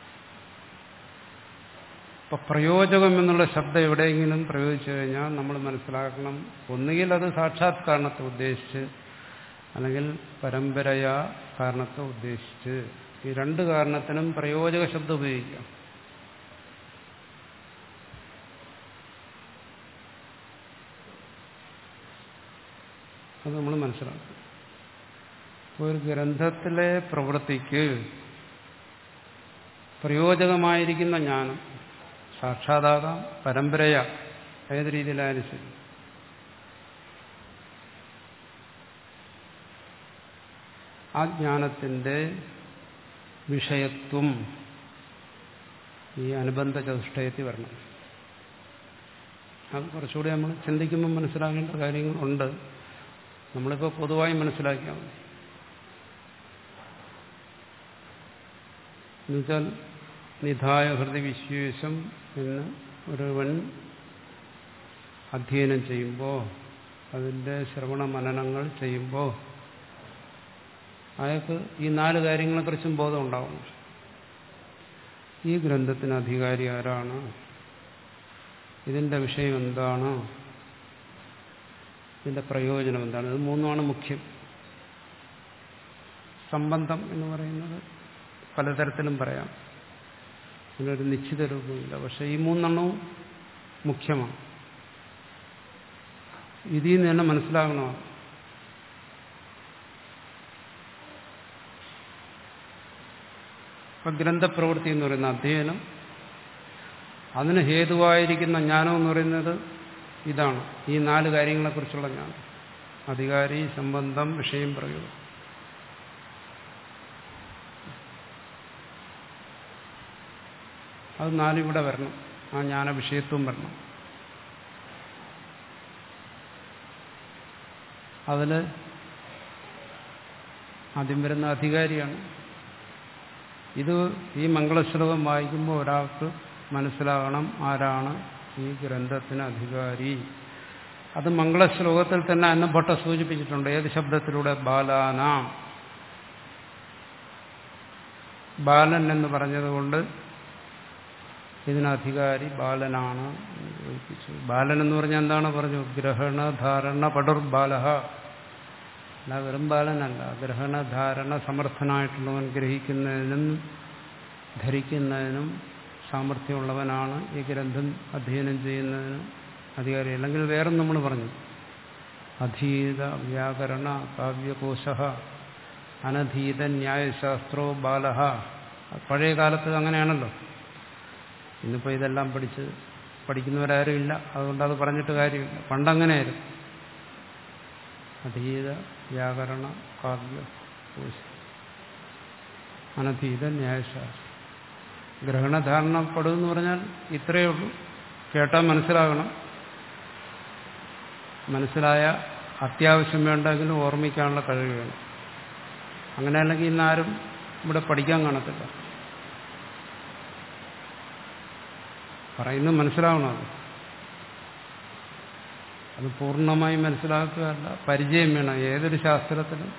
ഇപ്പൊ പ്രയോജകം എന്നുള്ള ശബ്ദം എവിടെയെങ്കിലും പ്രയോഗിച്ചു കഴിഞ്ഞാൽ നമ്മൾ മനസ്സിലാക്കണം, ഒന്നുകിൽ അത് സാക്ഷാത് കാരണത്തെ ഉദ്ദേശിച്ച് അല്ലെങ്കിൽ പരമ്പരയാ കാരണത്തെ ഉദ്ദേശിച്ച്. ഈ രണ്ട് കാരണത്തിനും പ്രയോജക ശബ്ദം ഉപയോഗിക്കാം. അത് നമ്മൾ മനസ്സിലാക്കും. ഒരു ഗ്രന്ഥത്തിലെ പ്രവൃത്തിക്ക് പ്രയോജകമായിരിക്കുന്ന ജ്ഞാനം സാക്ഷാതാകാം, പരമ്പരയാ, ഏത് രീതിയിലായാലും ശരി. ആ ജ്ഞാനത്തിന്റെ വിഷയത്വം ഈ അനുബന്ധ ചതുഷ്ടയത്തിൽ വരണം. അത് കുറച്ചുകൂടി നമ്മൾ ചിന്തിക്കുമ്പോൾ മനസ്സിലാക്കേണ്ട കാര്യങ്ങളുണ്ട്. നമ്മളിപ്പോൾ പൊതുവായി മനസ്സിലാക്കിയാൽ മതി. എന്നുവെച്ചാൽ നിധായ ഹൃദയ വിശ്വേശം എന്ന് ഒരുവൻ അധ്യയനം ചെയ്യുമ്പോൾ, അതിൻ്റെ ശ്രവണ മനനങ്ങൾ ചെയ്യുമ്പോൾ അയാൾക്ക് ഈ നാല് കാര്യങ്ങളെക്കുറിച്ചും ബോധം ഉണ്ടാവണം. ഈ ഗ്രന്ഥത്തിന് അധികാരി ആരാണ്, ഇതിൻ്റെ വിഷയം എന്താണ്, ഇതിൻ്റെ പ്രയോജനം എന്താണ്. ഇത് മൂന്നുമാണ് മുഖ്യം. സംബന്ധം എന്ന് പറയുന്നത് പലതരത്തിലും പറയാം, അതിനൊരു നിശ്ചിത രൂപമില്ല. പക്ഷെ ഈ മൂന്നെണ്ണവും മുഖ്യമാണ്. ഇതിൽ നിന്ന് തന്നെ മനസ്സിലാകണോ ഇപ്പം ഗ്രന്ഥപ്രവൃത്തി എന്ന് പറയുന്ന അധ്യയനം, അതിന് ഹേതുവായിരിക്കുന്ന ജ്ഞാനം എന്ന് പറയുന്നത് ഇതാണ്, ഈ നാല് കാര്യങ്ങളെക്കുറിച്ചുള്ള ജ്ഞാനം. അധികാരി, സംബന്ധം, വിഷയം, പ്രയോഗം. അത് നാലും ഇവിടെ വരണം. ആ ജ്ഞാന വിഷയത്വം വരണം. അതിൽ ആദ്യം വരുന്ന അധികാരിയാണ്. ഇത് ഈ മംഗളശ്ലോകം വായിക്കുമ്പോൾ ഒരാൾക്ക് മനസ്സിലാകണം ആരാണ് ഈ ഗ്രന്ഥത്തിന് അധികാരി. അത് മംഗളശ്ലോകത്തിൽ തന്നെ അന്നഭട്ട സൂചിപ്പിച്ചിട്ടുണ്ട്. ഏത് ശബ്ദത്തിലൂടെ? ബാലാനാം. ബാലൻ എന്ന് പറഞ്ഞതുകൊണ്ട് ഇതിനധികാരി ബാലനാണ് സൂചിപ്പിച്ചു. ബാലൻ എന്ന് പറഞ്ഞാൽ എന്താണ് പറഞ്ഞു? ഗ്രഹണ ധാരണ പടുർ ബാലഹ. അല്ല, വെറും ബാലനല്ല. ഗ്രഹണ ധാരണ സമർത്ഥനായിട്ടുള്ളവൻ, ഗ്രഹിക്കുന്നതിനും ധരിക്കുന്നതിനും സാമർഥ്യമുള്ളവനാണ് ഈ ഗ്രന്ഥം അധ്യയനം ചെയ്യുന്നതിനും അധികാരി. അല്ലെങ്കിൽ വേറെ നമ്മൾ പറഞ്ഞു, അധീത വ്യാകരണ കാവ്യകോശ അനധീത ന്യായശാസ്ത്രോ ബാലഹ. പഴയ കാലത്ത് അങ്ങനെയാണല്ലോ. ഇന്നിപ്പോൾ ഇതെല്ലാം പഠിച്ച് പഠിക്കുന്നവരാരും ഇല്ല, അതുകൊണ്ട് അത് പറഞ്ഞിട്ട് കാര്യമില്ല. പണ്ടങ്ങനെയായിരുന്നു. അധീത വ്യാകരണ കാവ്യ കോശ അനധീത ന്യായശാസ്ത്രം. ഗ്രഹണധാരണപ്പെടും എന്ന് പറഞ്ഞാൽ ഇത്രയേ ഉള്ളൂ. കേട്ടാൽ മനസ്സിലാകണം. മനസ്സിലായ അത്യാവശ്യം വേണ്ടെങ്കിലും ഓർമ്മിക്കാനുള്ള കഴിവ് വേണം. അങ്ങനെ അല്ലെങ്കിൽ ഇന്നാരും ഇവിടെ പഠിക്കാൻ കാണത്തില്ല. പറയുന്നത് മനസ്സിലാവണം. അത് അത് പൂർണ്ണമായി മനസ്സിലാക്കുകയല്ല, പരിചയം വേണം. ഏതൊരു ശാസ്ത്രത്തിലും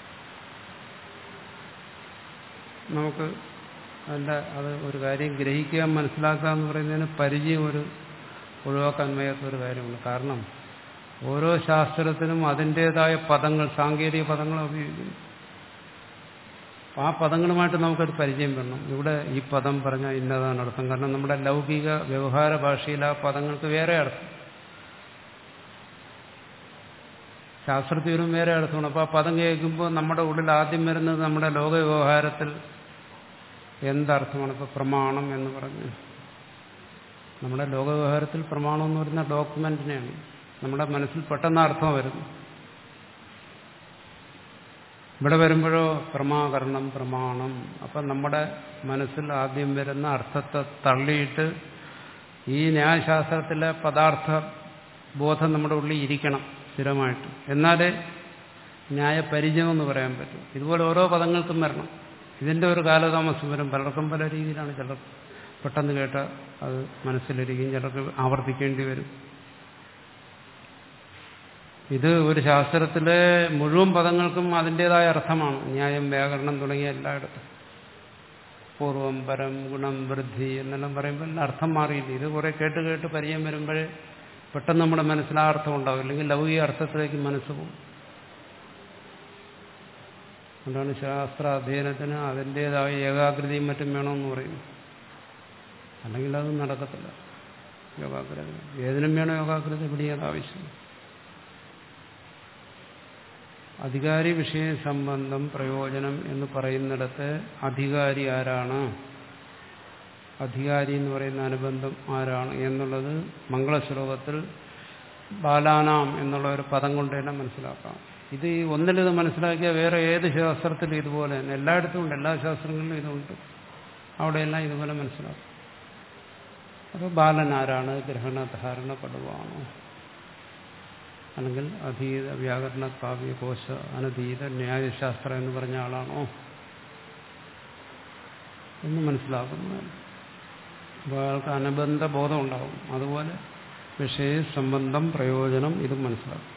നമുക്ക് അതിൻ്റെ അത് ഒരു കാര്യം ഗ്രഹിക്കുക, മനസ്സിലാക്കുക എന്ന് പറയുന്നതിന് പരിചയം ഒരു ഒഴിവാക്കാൻ വയ്യാത്തൊരു കാര്യമാണ്. കാരണം ഓരോ ശാസ്ത്രത്തിനും അതിൻ്റേതായ പദങ്ങൾ, സാങ്കേതിക പദങ്ങൾ ഉപയോഗിക്കുന്നു. ആ പദങ്ങളുമായിട്ട് നമുക്കൊരു പരിചയം വേണം. ഇവിടെ ഈ പദം പറഞ്ഞാൽ ഇന്നതാണ് അർത്ഥം. കാരണം നമ്മുടെ ലൗകിക വ്യവഹാര ഭാഷയിൽ ആ പദങ്ങൾക്ക് വേറെ അർത്ഥം, ശാസ്ത്രത്തിനും വേറെ അർത്ഥമാണ്. അപ്പോൾ ആ പദം കേൾക്കുമ്പോൾ നമ്മുടെ ഉള്ളിൽ ആദ്യം വരുന്നത് നമ്മുടെ ലോക വ്യവഹാരത്തിൽ എന്തർത്ഥമാണ്. ഇപ്പോൾ പ്രമാണം എന്ന് പറഞ്ഞ് നമ്മുടെ ലോക വ്യവഹാരത്തിൽ പ്രമാണം എന്ന് പറയുന്ന ഡോക്യുമെന്റിനെയാണ് നമ്മുടെ മനസ്സിൽ പെട്ടെന്ന് അർത്ഥം വരുന്നത്. ഇവിടെ വരുമ്പോഴോ പ്രമാകരണം, പ്രമാണം. അപ്പം നമ്മുടെ മനസ്സിൽ ആദ്യം വരുന്ന അർത്ഥത്തെ തള്ളിയിട്ട് ഈ ന്യായശാസ്ത്രത്തിലെ പദാർത്ഥ ബോധം നമ്മുടെ ഉള്ളിൽ ഇരിക്കണം സ്ഥിരമായിട്ട്. എന്നാലേ ന്യായപരിചയം എന്ന് പറയാൻ പറ്റും. ഇതുപോലെ ഓരോ പദങ്ങൾക്കും വരണം. ഇതിൻ്റെ ഒരു കാലതാമസം വരും. പലർക്കും പല രീതിയിലാണ്. ചിലർ പെട്ടെന്ന് കേട്ടാൽ അത് മനസ്സിലിരിക്കും, ചിലർക്ക് ആവർത്തിക്കേണ്ടി വരും. ഇത് ഒരു ശാസ്ത്രത്തിലെ മുഴുവൻ പദങ്ങൾക്കും അതിൻ്റെതായ അർത്ഥമാണ്. ന്യായം, വ്യാകരണം തുടങ്ങിയ എല്ലായിടത്തും പൂർവം, പരം, ഗുണം, വൃദ്ധി എന്നെല്ലാം പറയുമ്പോൾ എല്ലാം അർത്ഥം മാറിയില്ല. ഇത് കുറെ കേട്ട് കേട്ട് പരിചയം വരുമ്പോഴേ പെട്ടെന്ന് നമ്മുടെ മനസ്സിൽ ആ അർത്ഥം ഉണ്ടാവും. അല്ലെങ്കിൽ ലൗകിക അർത്ഥത്തിലേക്ക് മനസ്സ് പോകും. അതുകൊണ്ടാണ് ശാസ്ത്ര അധ്യയനത്തിന് അതിൻ്റെതായ ഏകാഗ്രതയും മറ്റും വേണമെന്ന് പറയുന്നത്. അല്ലെങ്കിൽ അത് നടക്കത്തില്ല. യോഗാഗ്രത ഏതിനും വേണം യോഗാഗ്രത. ഇവിടെ അത് ആവശ്യം. അധികാരി, വിഷയ സംബന്ധം, പ്രയോജനം എന്ന് പറയുന്നിടത്ത് അധികാരി ആരാണ്, അധികാരി എന്ന് പറയുന്ന അനുബന്ധം ആരാണ് എന്നുള്ളത് മംഗളശ്ലോകത്തിൽ ബാലാനാം എന്നുള്ള ഒരു പദം കൊണ്ട് തന്നെ മനസ്സിലാക്കാം. ഇത് ഈ ഒന്നിലിത് മനസ്സിലാക്കിയാൽ വേറെ ഏത് ശാസ്ത്രത്തിലും ഇതുപോലെ തന്നെ എല്ലായിടത്തും ഉണ്ട്. എല്ലാ ശാസ്ത്രങ്ങളിലും ഇതുണ്ട്. അവിടെയെല്ലാം ഇതുപോലെ മനസ്സിലാക്കും. അപ്പോൾ ബാലൻ ആരാണ്? ഗ്രഹണധാരണ പടുവാണോ, അല്ലെങ്കിൽ അധീത വ്യാകരണ കാവ്യ കോശ അനധീത ന്യായശാസ്ത്രം എന്ന് പറഞ്ഞ ആളാണോ എന്ന് മനസ്സിലാക്കുന്നതാണ്. അപ്പോൾ അയാൾക്ക് അനുബന്ധ ബോധം ഉണ്ടാകും. അതുപോലെ വിഷയ സംബന്ധം, പ്രയോജനം ഇതും മനസ്സിലാക്കും.